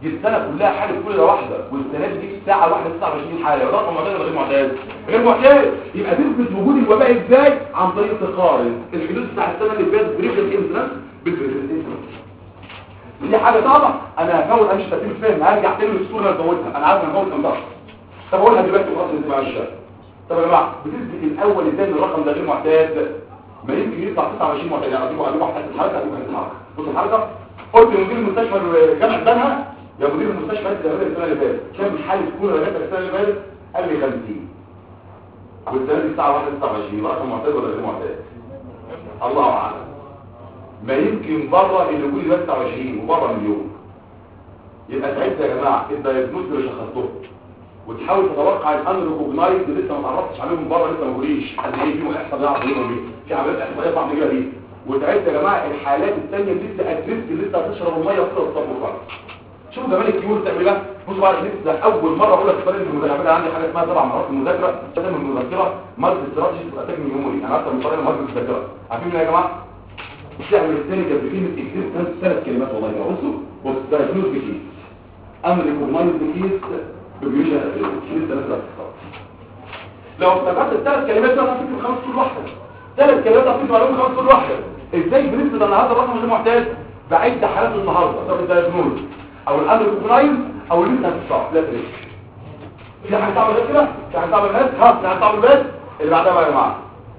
دي السنه كلها حاله كل واحده، والسنه دي الساعه واحدة تسعة وعشرين حاله، رقم معتاد ولا غير معتاد؟ غير معتاد. يبقى تثبت وجود الوباء ازاي؟ عن طريق تقارن الحدوث بتاع السنه اللي فاتت بريفرنس انسلنس بالبريفرنس انسلنس. دي حاجه صعبه، انا هفوت امشي ترتيب الفهم، هرجع تاني للصوره اللي فوتها، انا عارف انا فوت كام درجه. طب اقولها دلوقتي وخلاص انت ماشي. طب يا جماعه بتثبت الاول ازاي ان الرقم ده غير معتاد؟ ما يمكن يطلع تسعة وعشرين معتاد، يعني اجيبه اجيبه حته الحركه اجيبه حته الحركه. بص الحركه قلت لمدير المستشفى جامعه بنها يا مدير المستشفى انت السنه اللي فاتت كام حاله كورونا جت السنه اللي فاتت؟ قال لي خمسين، والسنه دي الساعه واحدة تسعة وعشرين، رقم معتاد ولا غير معتاد؟ الله اعلم. ما يمكن بره اللي يقول لي تسعة وعشرين وبره مليون. يبقى ساعتها يا جماعه الدايجنوز اللي شخصته وتحاول تتوقع الان ريكوجنايز لسه ما تعرفتش عليهم بره، لسه ما قوليش قد ايه فيهم احصاء يعرف يجيبهم ايه، في عمليات احصائيه صعب نجيبها دي. وساعتها يا جماعه الحالات الثانيه لسه ادريس لسه هتشرب الميه وكده وتصبر خالص. شوفوا جمال الكيور تعمل ايه. بصوا بقى لسه اول مره اقول لك في طريقه المذاكره عندي حاجه اسمها سبع مرات المذاكره، لازم المذاكره مالتي استراتيجي واتاك ميموري، يعني اكتر من طريقه مالتي المذاكره. عارفين ايه يا جماعه؟ تعمل الثانيه كانت بكلمه اكزيست ثلاث كلمات والله. بصوا بص دايجنوز بكيس، امر ريكوجنايز بكيس، بيوجن شيل ثلاثه اختصار. لو افتكرت الثلاث كلمات دول هتكتب خمس سطور واحده، ثلاث كلمات هتكتب عليهم خمس سطور واحده. ازاي بنثبت ان هذا الرقم غير معتاد؟ بعد حالات النهارده سواء الدايجنوز او الامر ريكوجنايز او اللي انت هتتصاب لا تريك. في حاجه صعبه غير كده؟ في حاجه صعبه الناس؟ ها في حاجه صعبه الناس؟ اللي بعدها بقى يا جماعه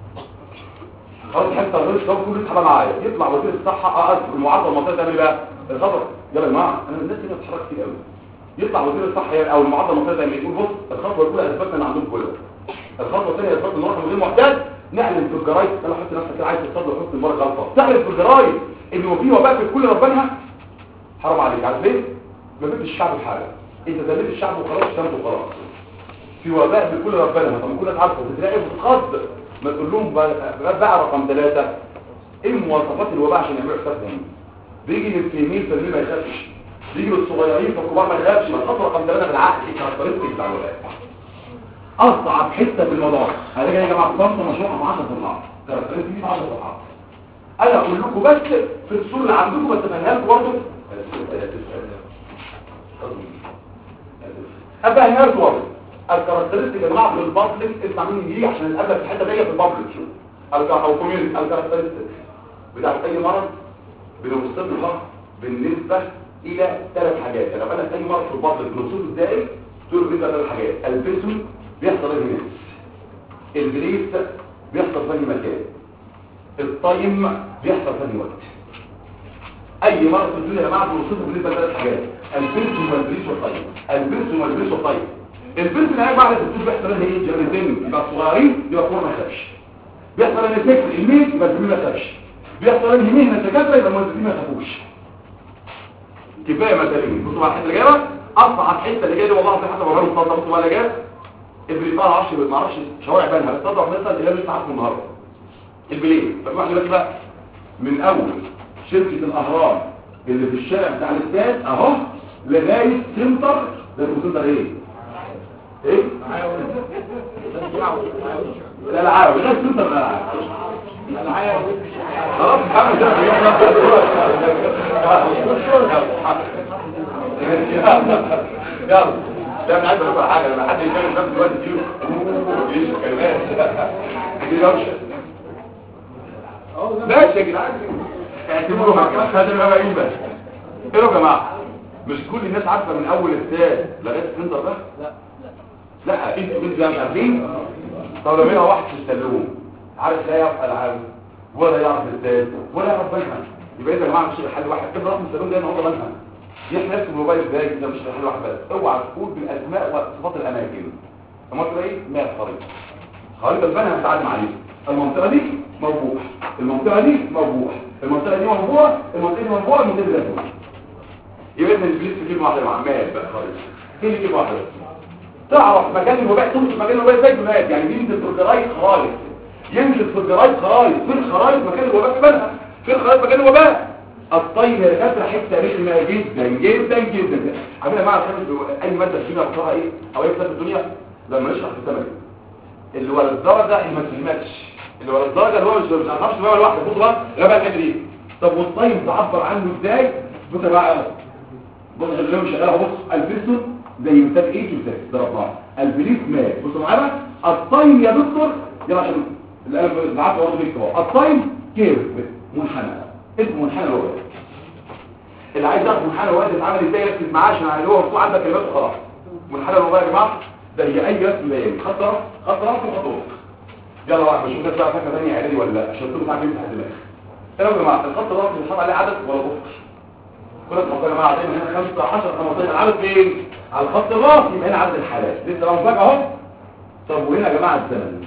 خلاص حته الرئيس ده كله يسحب معايا، يطلع وزير الصحه اه المعارضه المنطقه تعمل ايه بقى؟ الخطر يلا يا جماعه انا الناس هنا بتتحرك كتير قوي. يطلع وزير الصحه او المعارضه المنطقه تعمل يقول بص الخطوه الاولى اثبتنا ان عندهم كله، الخطوه الثانيه اثبتنا ان الرقم غير معتاد، نعلن في الجرايد. انا حط نفسك كده عايز تصدر وحط المره غلطه، تعلن في الجرايد ان هو في وباء في الكل ربنا. حرام عليك، عارف ليه؟ ما بدش الشعب بحاجه، انت ذليت الشعب وخلاص اشتمت وخلاص. في وباء في الكل ربنا، ما طب كلك عارفه بتلاقي بتتخض، ما تقول لهم بقى, بقى رقم ثلاثة ايه مواصفات الوباء عشان يعملوا حسابهم. بيجي للتلميذ فالميل ما يخافش، بيجي للصغيرين فالكبار ما يخافش. ما تحط رقم ثلاثة بالعقل الكاركترستيك بتاع الوباء. اصعب حته في الموضوع هذا يا جماعه صمت مشروع ب عشر صفحات، كاركترستيك ب عشر صفحات. انا اقول لكم بس في الصوره اللي عندكم بس افهمها لكم برضه. افهمها لكم برضه الكاركترستيك يا جماعه في البابليك اسمع مني دي عشان نقابلك في الحته دي في البابليك او كوميونتي. الكاركترستيك بتاعت اي مرض بنوصفها بالنسبه الى ثلاث حاجات. يعني لو انا اي مرض في البابليك بنوصفه ازاي؟ تقول بالنسبه لثلاث حاجات. البيسون بيحصل ايه هنا، البريس بيحصل في اي مكان، الطيم بيحصل في اي وقت. اي مرض في الدنيا يا جماعه بنوصفه بالنسبه لثلاث حاجات، البيسون والبريس والطيم. البيسون والبريس والطيم. البنت اللي هي بعد الدكتور بيحصل لها ايه؟ جلدين يبقى صغيرين يبقى كور ما يخافش. بيحصل لها فكر الميت يبقى الزميل ما يخافش. بيحصل لها مهنه الدكاتره يبقى المهندسين ما يخافوش. كفايه مثالين. بصوا على الحته اللي جايه، اصعب حته اللي جايه دي والله في حته بقول لكم بصوا بقى اللي جايه البريطاني ما اعرفش ما اعرفش شوارع بنها بس تضرب مثلا اللي لسه عارفه النهارده البليل. فبقى دلوقتي بقى من اول شركه الاهرام اللي في الشارع بتاع الاستاد اهو لغايه سنتر ده سنتر ايه؟ ايه؟ لا العاب غير سنتر الالعاب خلاص محمد ده يلا ده انا عايز اقول حاجه لما حد يتكلم نفس الوقت دي ايش الكلمات دي دوشه ماشي يا جدعان اعتبروها هذا ما بقى بس. ايه يا جماعه مش كل الناس عارفه من اول الساد لغايه السنتر ده؟ لا لا انتوا انتوا مش عارفين. طب لو هنا واحد في السلوم عارف لا يعرف العاب ولا يعرف الساد ولا يعرف بنها، يبقى يا جماعه مش حل واحد كده رقم السلوم ده هو بنها يحنا نفس الموبايل ازاي ده مش حل واحد بس. اوعى تقول بالاسماء وصفات الاماكن. اما تقول ايه؟ ما خريطه خريطه البنها هتعلم عليها المنطقه دي موبوءه، المنطقه دي موبوءه، المنطقه دي موبوءه، المنطقه دي موبوءه، المنطقه دي موبوءه. يبقى انت البليس في كلمه واحده يا معلم بقى خالص. ايه كلمه واحده تعرف مكان الوباء توصف مكان الوباء ازاي بمات يعني ينزل في الجرايد خالص ينزل في الجرايد خالص في الخرايط مكان الوباء في بالها في الخرايط مكان الوباء. الطين يا كسر حته رخمه جدا جدا جدا. عاملين يا جماعه اي ماده فينا بتطلع ايه او اي كتاب في الدنيا لما نشرح في الثمن اللي ولا الدرجه اللي ما تفهمكش اللي ولا الدرجه اللي هو مش ما تعرفش بقى لوحده بص بقى غباء الحته دي. طب والطين تعبر عنه ازاي؟ بص بقى بص اللي مش شغاله بص البيستون زي مثال ايه مثال ضربناه البليف مات بصوا معانا التايم يا دكتور يلا عشان القلب معاك برضه بيكتب التايم كيرف منحنى اسمه منحنى الوقت اللي عايز يعرف منحنى الوقت اتعمل ازاي يركز معاه عشان اللي هو مكتوب عندك كلمات وخلاص منحنى الوقت يا جماعه زي اي رسم بياني خط راس خط راس وخط يلا بقى بشوف الناس بقى فاكره ثانيه اعدادي ولا لا عشان تبقوا عارفين تحت الدماغ تمام يا جماعه الخط الراس بيتحط عليه عدد ولا افق كل الخط يا جماعه زي ما هنا خمسة عشر خمستاشر العدد فين على الخط الراس يبقى هنا عدد الحالات لسه لو مفاجاه اهو طب وهنا يا جماعه الزمن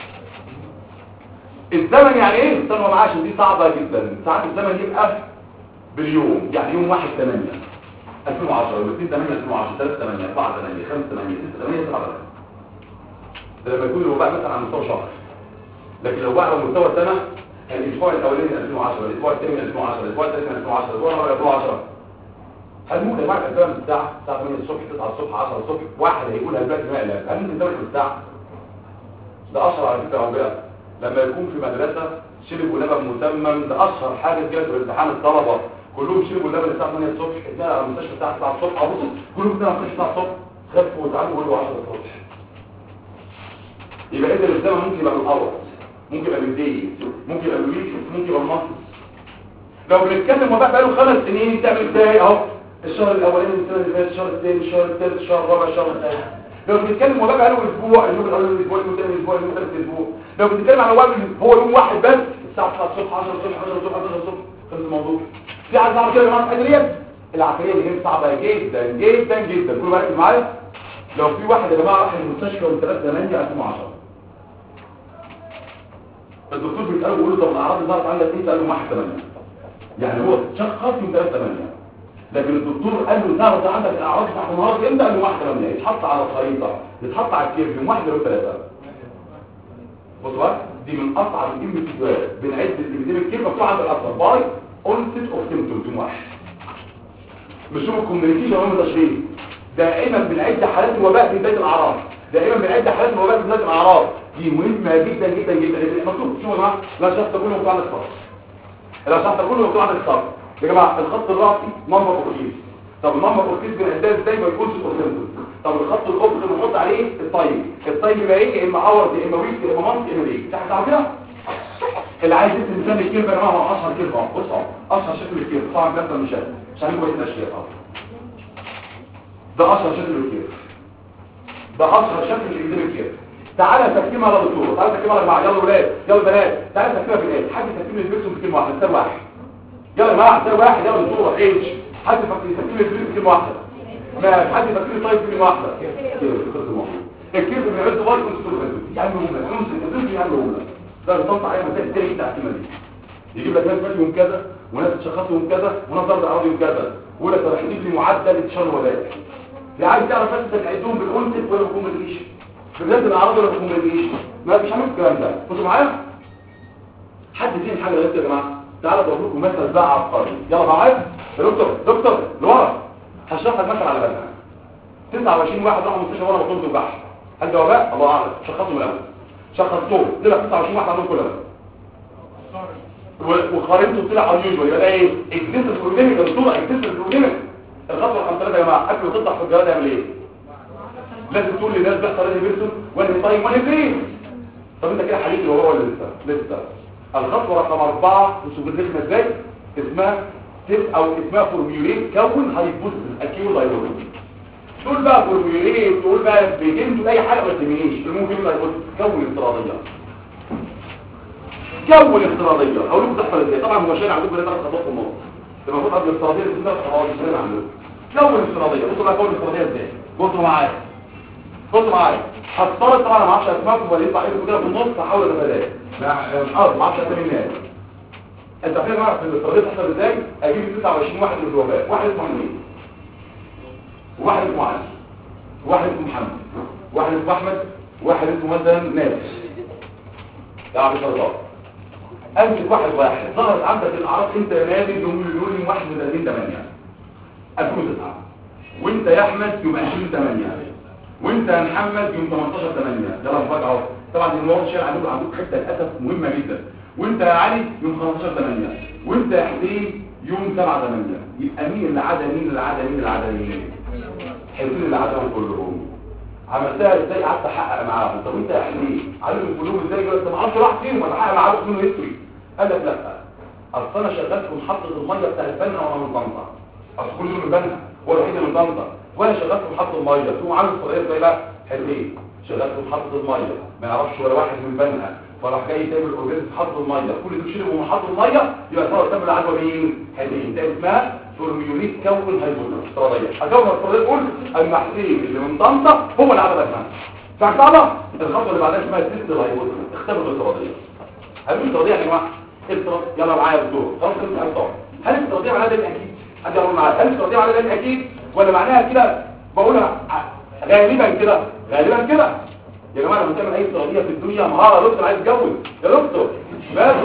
الزمن يعني ايه استنوا معايا عشان دي صعبه جدا ساعات الزمن يبقى باليوم يعني يوم واحد ثمانية ألفين وعشرة اثنين ثمانية ألفين وعشرة ثلاثة ثمانية أربعة ثمانية خمسة ثمانية ستة ثمانية سبعة ثمانية ده لما يكون الوباء مثلا على مستوى شهر لكن لو بقى على مستوى سنه الاسبوع الاولاني ألفين وعشرة الاسبوع الثاني ألفين وعشرة الاسبوع الثالث ألفين وعشرة الاسبوع الرابع ألفين وعشرة هل ممكن بعد الكلام الساعه الساعه ثمانية الصبح تسعة الصبح عشرة الصبح واحد هيقول دلوقتي ما لا هل ممكن تزود الساعه ده اشهر على فكره بقى لما يكون في مدرسه شربوا لبن مسمم ده اشهر حاجه كده في امتحان الطلبه كلهم شربوا اللبن الساعه ثمانية الصبح اتنقل على المستشفى الساعه تسعة الصبح او بصوا كلهم اتنقلوا على المستشفى الساعه الصبح خفوا وتعالوا وقالوا عشرة الصبح يبقى اذا الزمن ممكن يبقى بالقرص ممكن يبقى بالدي ممكن يبقى بالويك ممكن يبقى بالنص لو بنتكلم وبقى بقاله خمس سنين تعمل ازاي اهو الشهر الاولاني من السنه اللي فاتت الشهر الثاني الشهر الثالث الشهر الرابع الشهر الثالث لو بنتكلم وبقى بقاله اسبوع اليوم الاولاني الاسبوع الثاني الاسبوع الثالث اسبوع لو بنتكلم على وقت هو يوم واحد بس الساعه تسعة الصبح عشرة الصبح حداشر الصبح حداشر الصبح خلص الموضوع في عايز اعرف كده يا جماعه الحاجه ديت العقليه دي صعبه جدا جدا جدا كل واحد معايا لو في واحد يا جماعه راح المستشفى من ثلاثة ثمانية ألفين وعشرة الدكتور بيساله بيقول له طب الاعراض اللي ظهرت عندك ايه؟ قال له واحد ثمانية يعني هو شخص من ثلاثة ثمانية لكن الدكتور قال له ظهرت عندك الاعراض بتاعت النهارده امتى؟ قال له واحد ثمانية يتحط على الخريطه يتحط على الكيرف من واحد لثلاثة بصوا بقى دي من اصعب الامتحانات بنعد الابيديميك كيرف مكتوب عند الاكثر باي اونست اوف سيمبتومز يوم واحد مش هو الكوميونيكيشن هو التشخيص دائما بنعد حالات الوباء في بدايه الاعراض دائما بنعد حالات الوباء في بدايه الاعراض دي مهمه جدا جدا جدا مكتوب شوفوا يا جماعه لا شخص كله مكتوب عند الخط لا شخص كله مكتوب عند الخط يا جماعه الخط الراسي نمبر اوكيس طب النمبر اوكيس بنعدها ازاي ما يكونش اوسنتوس طب الخط الافقي بنحط عليه الطيب الطيب يبقى ايه يا اما عورض يا اما ويك يا اما منطق يا اما ليه تحت كده اللي عايز يسال مثال الكيرف يا جماعه هو اشهر كيرف اهو بص اهو اشهر شكل الكيرف طبعا ده مش مش هنقول ايه الاشياء اهو ده اشهر شكل الكيرف ده اشهر شكل الكيرف تعالى تكتمها يا دكتور تعالى تكتمها يا جماعه يلا ولاد يلا بنات تعالى تكتمها في الايه حد تكتم الفيكسون بكلمه واحده مثال واحد يلا يا جماعه مثال واحد يلا دكتور ايش حد يكتم الفيكسون بكلمه واحده ما حد يكتم طيب بكلمه واحده الكيرف بيعد برضه كونستروكشن يعني هم كونستروكشن يعني هم ده بيطلع عليه مسائل تاني بتاعت دي يجيب لك ناس ماشيهم كذا وناس تشخصهم كذا وناس ضرب اراضيهم كذا ويقول لك طب احسب لي معدل انتشار الوباء اللي عايز تعرف بس تعدهم بالانتج ولا بالكوميونيكيشن بجد الاعراض ولا بالكوميونيكيشن ما فيش عامل الكلام ده بصوا معايا حد فين حاجه غير يا جماعه تعالى اضرب لكم مثل بقى عبقري يلا معايا يا دكتور دكتور لورا هشرح لك مثل على بالك تسعة وعشرين واحد راحوا مستشفى ورا بطنه توجعش هل ده وباء الله اعلم شخصوا من الاول شخصتوه طلع تسعة وعشرين واحد عندهم كلها وقارنته طلع على اليوجوال يبقى ده ايه اكزيستنس اورجانيك الصوره اكزيستنس اورجانيك الخطوه رقم ثلاثة يا جماعه قبل ما تطلع في الجواد يعمل ايه لازم تقول للناس بيحصل ايه بيرسون وانا طيب وانا فين طب انت كده حليت وهو ولا لسه لسه الخطوه رقم أربعة وشوف الرسمه ازاي اسمها تيب او اسمها فورميوليت كون هايبوثيسيس اكيول هايبوثيسيس تقول بقى فورميوليت تقول بقى بيجنتوا اي حاجه ما تهمنيش الممكن يبقى كون افتراضيه كون افتراضيه اقول لكم تحصل ازاي طبعا مباشره عندكم ثلاث خطوات في النص المفروض قبل الافتراضيه دي ثلاث خطوات مش عندكم كون افتراضيه بصوا بقى كون افتراضيه ازاي بصوا معايا بصوا معايا هفترض طبعا ما اعرفش اسمائكم ولا يطلع ايه كده في النص هحاول اتفاداه مش عارف ما اعرفش اسامي الناس انت فاهم بقى في الافتراضيه تحصل ازاي اجيب تسعة وعشرين واحد من الوباء واحد اسمه حميد وواحد اسمه علي وواحد اسمه محمد واحد اسمه احمد واحد اسمه مثلا ناس يا عبد الله امسك واحد واحد ظهرت عندك الاعراض انت يا نادي يوم يقول واحد وثلاثين ثمانية ألفين وتسعة وانت يا احمد يوم عشرين ثمانية وانت يا محمد يوم ثمانية عشر ثمانية يلا مفاجاه اهو طبعا الموضوع شيء عندكم عندكم حته للاسف مهمه جدا وانت يا علي يوم خمستاشر ثمانية وانت يا حسين يوم سبعة ثمانية يبقى مين اللي عدا مين اللي عدا مين اللي عدا مين حسين اللي عداهم كلهم. عملتها ازاي؟ قعدت احقق معاهم. طب انت يا حسين عارف كلهم ازاي؟ قلت ما اعرفش راح فين ولا احقق معاهم منه يسري. قال لك لا اصل انا شغال في محطه الميه بتاع البنا وانا من طنطا، اصل كل يوم من البنا هو الوحيد من طنطا، وانا شغال في محطه الميه. تقوم عامل الطريقه ازاي بقى؟ حسين شغال في محطه الميه ما يعرفش ولا واحد من بنها، فراح جاي تعمل اورجانيز في محطه الميه، كل دول شربوا من محطه الميه يبقى صار تم العدوى مين؟ حسين. ده اسمها فورميوليت كون هيدروجين افتراضيه. اكون افتراضيه تقول ان حسين اللي من طنطا هو اللي عمل اسمها. فاعتبر الخطوه اللي بعدها اسمها تيست الهيدروجين اختبر الافتراضيه. هل الافتراضيه يا جماعه؟ افتراض يلا معايا يا دكتور خلاص كده الطاقه. هل الافتراضيه معناها ده اكيد؟ حد يقول معايا هل الافتراضيه معناها ده اكيد ولا معناها كده بقولها غالبا كده؟ غالبا كده يا جماعه لما تعمل اي افتراضيه في الدنيا مهاره يا دكتور عايز اتجوز يا دكتور بس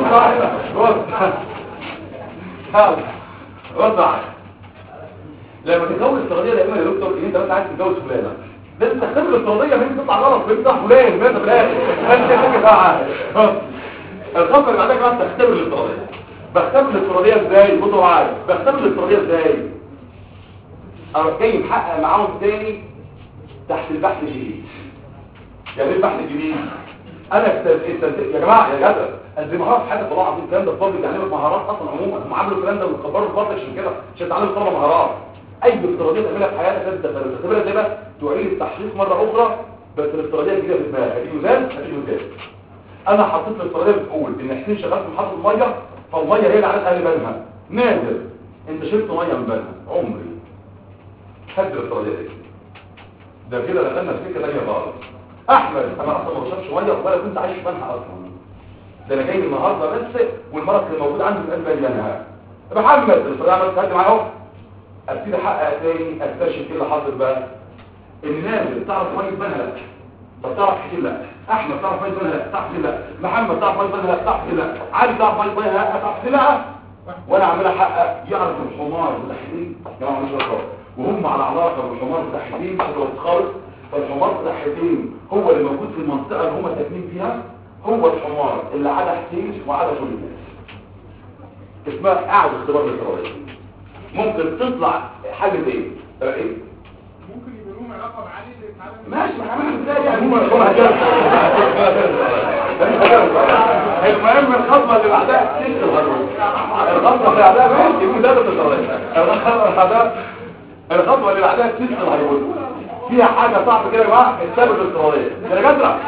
بص وضع لما تتجوز افتراضيه دايما يا دكتور ان انت بس عايز تتجوز فلانه لازم تختبر الافتراضيه مين تطلع غلط مين صح فلان ماذا فلان انت كده بقى الخطوه اللي بعدها كمان تختبر الافتراضيه. بختبر الافتراضيه ازاي؟ بصوا معايا بختبر الافتراضيه ازاي؟ اروح جاي محقق معاهم تاني تحت البحث الجديد. يعني ايه البحث الجديد؟ انا استنتج يا جماعه يا جدع انت مهارات في حاجه والله العظيم الكلام ده الطالب بيتعلم مهارات اصلا عموما هم عملوا الكلام ده وكبروا الفرق عشان كده عشان تعلم الطلبه مهارات. اي افتراضيه تعملها في حياتك لازم تختبرها ازاي بقى؟ تعيد التحقيق مره اخرى بس الافتراضيه الجديده في دماغك هتيجي ميزان هتيجي ميزان. انا حطيت الافتراضيه بتقول ان حسين شغال في محطه الميه فالميه هي اللي عدد اهل بنها نادر انت شربت ميه من بنها عمري خدت الافتراضيه دي ده كده دخلنا في سكه ثانيه خالص. احمد انا اصلا ما بشربش ميه ولا كنت عايش في بنها اصلا ده انا جاي النهارده بس والمرض اللي موجود عندي في قلب بنها. محمد الافتراضيه عملت هدي معاه اهو ابتدي احقق تاني اكتشف ايه اللي حاصل بقى. الناس اللي بتعرف ميه بنها لا طب تعرف كتير لا احمد تعرف ميه بنها لا تعرف كتير لا محمد تعرف ميه بنها لا تعرف كتير لا علي تعرف ميه بنها لا تعرف كتير لا وانا عمال احقق يعرف الحمار بتاع حسين يا جماعه مش غلط وهم على علاقه بالحمار بتاع حسين مش خالص. فالحمار بتاع حسين هو اللي موجود في المنطقه اللي هم ساكنين فيها هو الحمار اللي عدا حسين وعدا كل الناس. اسمها قاعد اختبار الافتراضيه. ممكن تطلع حاجه ايه؟ ايه؟ ممكن يبقى لهم علاقه بعلي اللي اتعلم ماشي ما عملش ازاي يعني هم المهم الخطوه اللي بعدها تيست الهيدروجين. الخطوه اللي بعدها ماشي يكون ده التطوريه. الخطوه اللي بعدها الخطوه اللي بعدها تيست الهيدروجين. فيها حاجه صعبه كده يا جماعه السبب الافتراضيه يا دكاتره.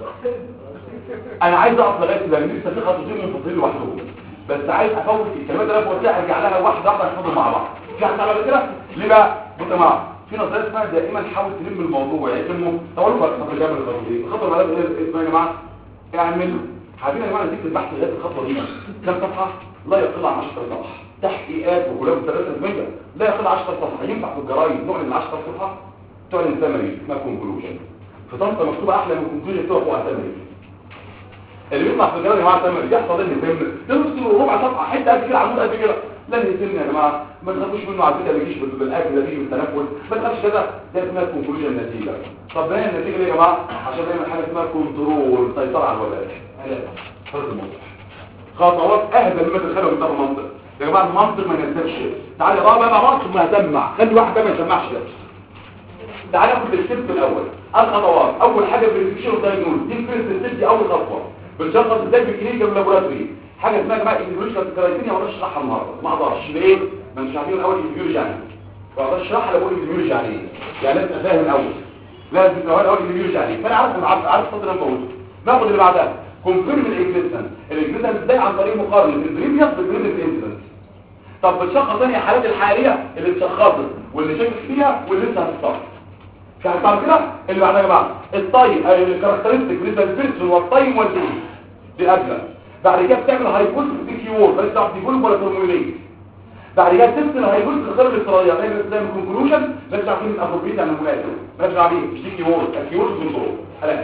انا عايز اقف لغايه ده لسه في خطوتين منفصلين لوحدهم بس عايز افوت الكلمات اللي انا قلتها ارجع لها واحده واحده نحفظهم مع بعض. في حاجه على كده ليه بقى؟ بصوا يا جماعه في نظريه اسمها دائما حاول تلم الموضوع يعني كلمه تقولوا بقى الخطوه اللي الخطوه دي الخطوه اللي بعدها اسمها يا جماعه اعمل حابين يا جماعه نتيجه البحث لغايه الخطوه دي كم صفحه؟ لا يقل عن عشرة صفحه تحقيقات وكلام ثلاثة بالمية لا يقل عن عشرة صفحه. ينفع في الجرايد نعلن عشرة صفحه تعلن سمري اسمها كونكلوجن. في طنطا مكتوبه احلى من كونكلوجن بتوع فوق سمري. اللي بيطلع في الجرايد يا جماعه سمري يحصل ان سمري تنص ربع صفحه حته قد كده عمود قد كده لن يتم يا جماعه ما تخافوش منه على فكره ما يجيش بالاكل ده بيجي بالتنفس ما تخافش كده ده اسمها كونكلوجن النتيجه. طب ما هي النتيجه ليه يا جماعه؟ عشان نعمل حاجه اسمها كنترول سيطره على الوباء. فرض الموضوع خطوات اهدى مما تتخيلوا من المنطق يا جماعه. المنطق ما ينسبش. تعالى بقى بقى منطق ما هسمع خلي واحد ما يسمعش ده. تعالى ناخد الستيب الاول الخطوات. اول حاجه بريفيشن دايجنوز دي الفيرست ستيب دي اول خطوه بنشخص ازاي بالكلينيكال لابوراتوري. حاجه اسمها يا جماعه ايفيولوشن كرايتيريا ما اقدرش اشرحها النهارده ما اقدرش ليه؟ ما مش عارفين الاول ايفيولوجي يعني ما اقدرش اشرحها لو اقول ايفيولوجي يعني ايه يعني لازم افهم الاول لازم تبقى الاول ايفيولوجي يعني ايه. فانا عارف عارف عارف السطر اللي انا بقوله. ناخد اللي بعدها كونفيرم الاكزيستنس. الاكزيستنس ازاي؟ عن طريق مقارنه البريفيوس بالبريزنت انسيدنت. طب بتشخص ثاني الحالات الحاليه اللي اتشخصت واللي شاكك فيها واللي لسه هتتصرف. فاهم بعد كده اللي بعدها يا جماعه الطيب الكاركترستيك بالنسبه للبيرسون والطيب والدين دي اجمل. بعد كده بتعمل هايبوثيسيس دي كيور بس تعرف دي كله ولا فورموليت. بعد كده تفصل الهايبوثيسيس الخطر الافتراضيه تعمل تعمل كونكلوجن بس عارفين الافروبيت يعني المناسب ماشي عليه مش دي كيور الكيور كنترول على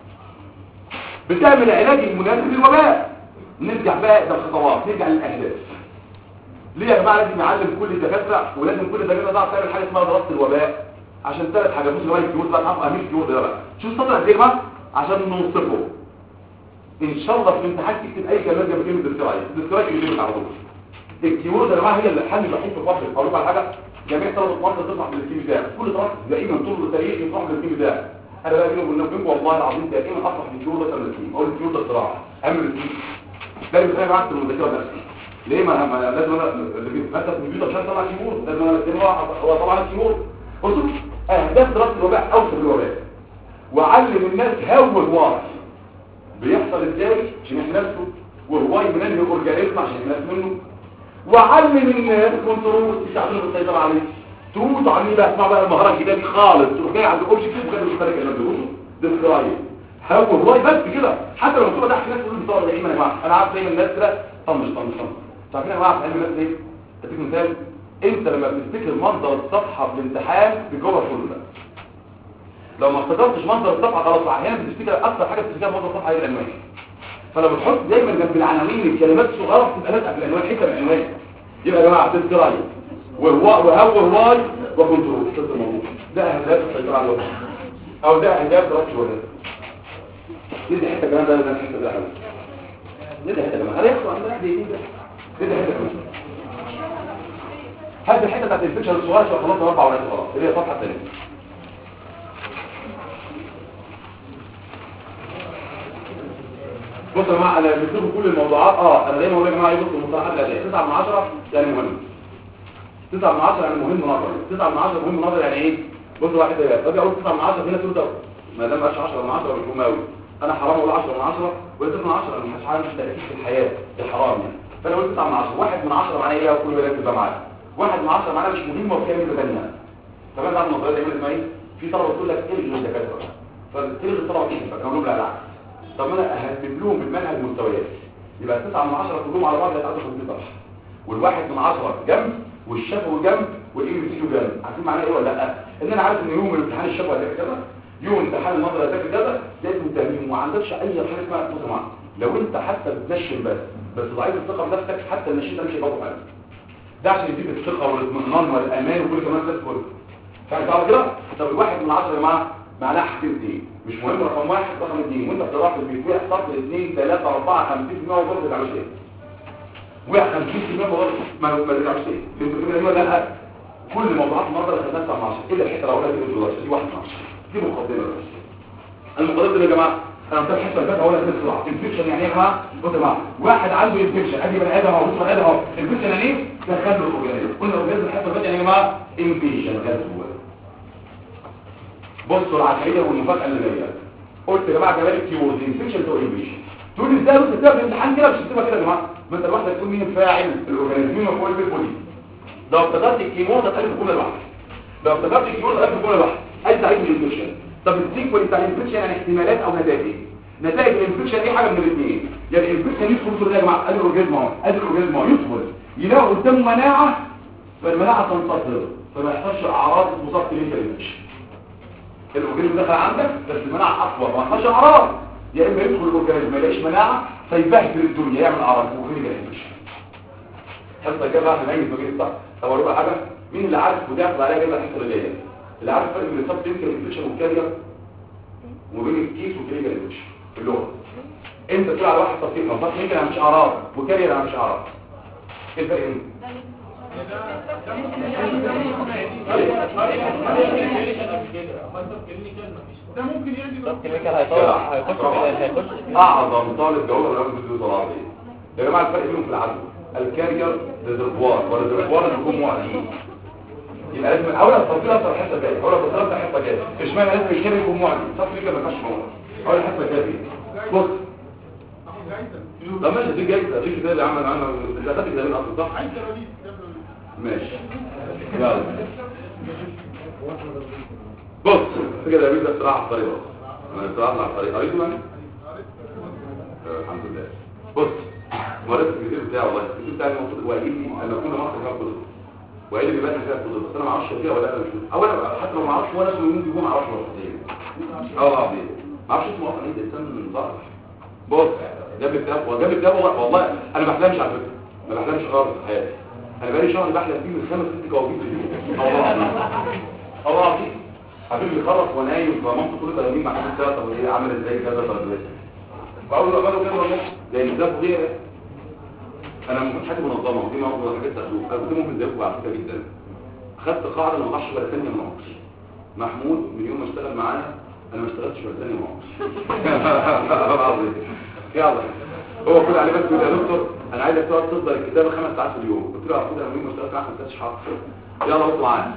بتعمل علاج المناسب للوباء. نرجع بقى ده الخطوات نرجع للاهداف. ليه يا جماعه لازم نعلم كل الدكاتره ولازم كل الدكاتره تعرف تعمل حاجه اسمها دراسه الوباء عشان ثلاث حاجات. بصوا يا جماعه الكيور بقى تعرفوا اهميه الكيور ده بقى. شوف السطر قد ايه يا جماعه عشان نوصفه ان شاء الله في الامتحان تكتب اي كلمه جنب كلمه ديسكرايب ديسكرايب اللي على طول الكيورد يا جماعه هي اللي الحل الوحيد في الفصل. اقول لكم على حاجه، جميع طلبه مصر تطلع من التيم بتاعي، كل طرف دائما طول التاريخ يطلع من التيم بتاعي. انا بقى بيني وبينكم والله العظيم دائما اصلح من الكيورد اكتر من التيم. اقول الكيورد اختراع اهم من التيم، ده اللي بيخليني بعكس المذاكره نفسي. ليه؟ ما انا لازم انا اللي بيتمثل في الكمبيوتر عشان اطلع كيورد، لازم انا اكتبه هو طبعا الكيورد. بصوا اهداف دراسه الوباء اوصف الوباء وعلم الناس هو الواقع بيحصل ازاي عشان يحمي نفسه، وهواي بننهي الاورجانيزم عشان يحمي منه، وعلم الناس كنترول يساعدوا السيطره عليه. تروح تعملي بقى اسمع بقى المهاره الجديده دي خالص، تروح جاي عند اوبجكت وكده بيخرج اللي بيقوله ديسكرايب هو هواي بس كده. حتى لو مكتوبه تحت ناس تقول بصور دايما يا جماعه، انا عارف دايما الناس كده طنش طنش طنش. عارفين يا جماعه في علم الناس ايه؟ اديك مثال، انت لما بتفتكر منظر الصفحه في الامتحان بجوه كله ده، لو ما افتكرتش منظر الصفحه خلاص احيانا بتفتكر اكتر حاجه بتفتكرها منظر الصفحه هي العنوان. فلو بتحط دايما جنب العناوين الكلمات الصغيره تبقى لازقه في العنوان حته من العنوان. يبقى يا جماعه تذكر وهو وهو هواي وكنترول ده الموضوع ده اهداف السيطره على الوقت او ده اهداف دراسه الوقت. دي حته كمان ده ده حته ده دي حته كمان هل يحصل عندنا دي دي دي حته كمان هذه الحته بتاعت الفيكشن الصغيره شويه خلاص اربع ولا خلاص اللي هي صفحه ثانيه. بصوا يا جماعه انا بكتب كل الموضوعات اه انا دايما بقول يا جماعه يبصوا المصطلحات الادائيه تسعة من عشرة يعني مهم، تسعة من عشرة يعني مهم نظري، تسعة من عشرة مهم نظري يعني ايه؟ بصوا واحد ده باجي اقول تسعة من عشرة في ناس تقول ما دام ماشي عشرة من عشرة مش قوي، انا حرام اقول عشرة من عشرة ولا تسعة من عشرة، انا مش عارف التاكيد في الحياه دي حرام يعني. فانا قلت تسعة من عشرة، واحد من عشرة معناه ايه؟ وكل بنات تبقى معايا واحد من عشرة معناه مش مهم وكامل ثانيه. طبعا بعد النظريه دايما اسمها ايه؟ في طلبه تقول لك الغي الدكاتره فتلغي الطلبه دي فكانوا لهم لا لا. طب انا اهتم لهم بالمنهج المستويات، يبقى تسعة من عشرة كلهم على بعض هيتعدوا خمسين صفحه، والواحد من عشرة جنب والشفوي جنب والام سي كيو جنب. عارفين معناه ايه ولا لا؟ ان انا عارف ان يوم الامتحان الشفوي هتاخد كذا، يوم امتحان النظري هتاخد كذا، ده اسمه تمرين وما عندكش اي حاجه اسمها بص لو انت حتى بتنشن بس بس ضعيف الثقه بنفسك حتى النشين ده مش هيبقى حاجه. ده عشان يديك الثقه والاطمئنان والامان وكل كمان ده كله. فاهم كده؟ طب الواحد من عشرة يا جماعه معناها حاجتين دي مش مهم رقم واحد رقم اثنين، وانت بتروح في البيت وقع صف اثنين ثلاثة أربعة خمسين في المية وبرضه ما تعملش ايه؟ وقع خمسين في المية برضه ما ما تعملش ايه؟ الفكره دي ولا كل موضوعات النظر خدناها تسعة من عشرة الا الحته اللي هقولها دي دلوقتي دي واحد من عشرة دي مقدمه بس. المقدمه دي يا جماعه انا قلت الحته اللي فاتت هقولها كده بسرعه. انفكشن يعني ايه يا جماعه؟ بصوا يا جماعه واحد عنده انفكشن ادي بني ادم اهو بصوا بني ادم اهو انفكشن يعني ايه؟ دخل له الاورجانيزم. قلنا الاورجانيزم الحته اللي فاتت يعني يا جماعه انفكشن غاز جوه. بصوا العشريه والمفاجاه اللي جايه قلت يا جماعه جمال الكيورد انفكشن تو انفكشن تقول لي ازاي بص بتاع الامتحان كده مش هتبقى كده يا جماعه ما انت لوحدك تقول مين الفاعل الاورجانيزم مين مفعول به البودي. لو افتكرت الكيمون ده تعرف الجمله لوحدها، لو افتكرت الكيمون ده تعرف الجمله لوحدها اي تعريف الانفكشن. طب السيكوال بتاع الانفكشن يعني احتمالات او نتائج. نتائج الانفكشن ايه حاجه من الاثنين، يعني الانفكشن يدخل في ده يا جماعه ادي الاورجانيزم اهو ادي الاورجانيزم اهو يدخل يلاقي قدامه مناعه فالمناعه تنتصر فما يحصلش اعراض مصاب بالانفكشن. الاورجانيزم دخل عندك بس المناعه اقوى ما فيهاش اعراض، يا اما يدخل الاورجانيزم ما يلاقيش مناعه فيبهدل الدنيا يعمل اعراض وكلينيكال انفكشن. حتى كده احنا نعمل بجد صح. طب اقول لك حاجه مين اللي عارف وداخل عليها كده الحته اللي جايه اللي عارف فرق بين السب كلينيكال انفكشن والكارير وبين الكيس والكلينيكال انفكشن في اللغه؟ انت تقول على واحد تصفيق ما فاش كلينيكال مش اعراض وكارير مش اعراض. ايه الفرق هنا؟ ده ممكن يعمل طب كلينيكال هيطلع هيخش هيخش اعظم طالب جوله ولا بدو طلعيه يا جماعه الفرق بينهم في العدد. الكارير ريزرفوار والريزرفوار بيكون معدي، يبقى لازم الاول التفصيل اصلا حته جايه اول التفصيل حته جايه اشمعنى لازم الكارير يكون معدي صف كده ما فيهاش موضوع اول حته جايه بص طب ماشي دي جايزه دي كده اللي عمل عمل اللي خدت ده من اصل صح ماشي يلا بص كده يا بيه ده بصراحه الطريقه انا بصراحه على الطريقه قريته يعني الحمد لله. بص مرات الكتير بتاعه والله الكتير بتاعي المفروض هو قال لي انا كنا مصر كام كتب وقال لي بيبقى فيها كتب بس انا ما اعرفش فيها ولا انا مش اولا حتى لو ما اعرفش ولا اسمه مين بيكون ما اعرفش هو اه العظيم ما اعرفش اسمه اصلا ايه انسان من ظهر. بص جاب كتاب وجاب كتاب والله انا ما بحلمش على فكره ما بحلمش خالص في حياتي انا بقالي شهر بحلم فيه من خمس ست كوابيس في اليوم والله العظيم حبيبي بيخلص ونايم فمامته كل تلاميذ مع حد ثلاثه طب ايه عامل ازاي كذا طب بقول له عملوا كده والله لان ده فضيله انا لما كنت حاجه منظمه ودي موجوده حاجات تاخدوها انا كنت ممكن زيكم على فكره جدا. خدت قاعده ما اعرفش ولا ثانيه ما اعرفش. محمود من يوم ما اشتغل معايا انا ما اشتغلتش ولا ثانيه ما اعرفش. يلا هو كل عليه بس يقول يا دكتور انا عايزك تقعد تصدر الكتابه خمس ساعات في اليوم. قلت له يا محمود انا من يوم ما اشتغلت معاك ما اشتغلتش حاضر. يلا بص معايا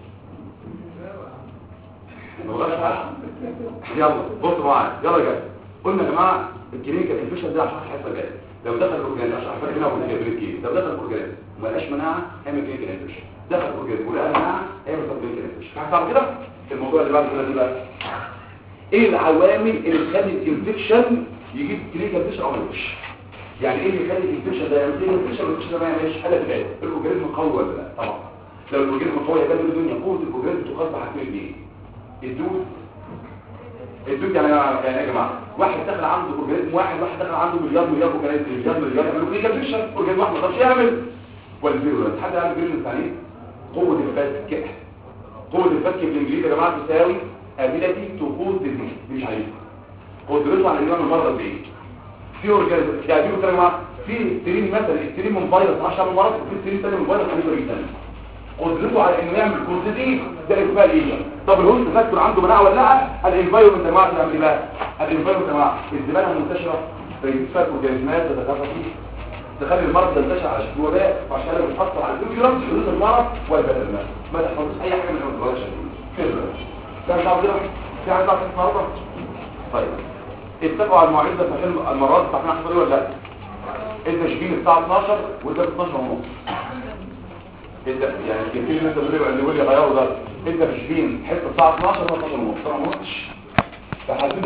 ما بقاش حاجه. يلا بص معايا يلا يا جماعه. قلنا يا جماعه الكلينيكال انفكشن ده عشان الحصه الجايه لو دخل الاورجانيزم عشان الفرق بينه وبين الكلينيكال لو دخل الاورجانيزم وما لقاش مناعه هيعمل كلينيكال انفكشن. دخل الاورجانيزم ولقى مناعه هيعمل كلينيكال انفكشن. هتعرف كده الموضوع اللي بعد كده دي بقى ايه العوامل اللي تخلي الانفكشن يجيب كلينيكال انفكشن او ما يجيبش؟ يعني ايه اللي يخلي الانفكشن ده يعمل الانفكشن والانفكشن ده ما يعملش حاجه تانيه؟ الاورجانيزم قوي ولا لا؟ طبعا لو الاورجانيزم قوي يبقى الدنيا قوه الاورجانيزم تقاس بحاجتين اثنين. الدود الدود يعني يعني يا جماعه واحد دخل عنده اورجانيزم واحد واحد دخل عنده مليار مليار اورجانيزم مليار مليار يعملوا كلينيكال انفكشن. اورجانيزم واحد ما يقدرش يعمل والفيروس حد يعمل فيروس ثاني. قوه الفتك قوه الفتك بالانجليزي يا جماعه تساوي ability to cause disease مش عايزها. قدرته على انه يعمل مرض بايه؟ في اورجانيزم يعني دي يا جماعه في ستريم مثلا ستريم من فيروس عشان مرض وفي ستريم ثاني من فيروس عنده جدا. قدرته على انه يعمل كوز دي ده اسمها ايه؟ طب الهوست فاكتور عنده مناعه ولا لا؟ الانفايرمنت يا جماعه بتعمل ايه بقى؟ الانفايرمنت يا جماعه الزباله المنتشره بيتفك اورجانيزمات تتكاثر فيه تخلي المرض ده ينتشر على شكل وباء وعشان كده بتاثر على الانفيرمنت حدوث المرض والبدن ما ما تحصلش اي حاجه من الامراض كده. ده مش عارف كده في حاجه تعرف النهارده. طيب اتفقوا على المواعيد ده في حلم المرات بتاعنا حصل ولا لا؟ التشغيل الساعه اتناشر وده اتناشر ونص. انت يعني كتير الناس اللي بيقولوا لي غيروا ده انت مش فين حته الساعه اتناشر ولا اتناشر ونص. طبعا ما قلتش.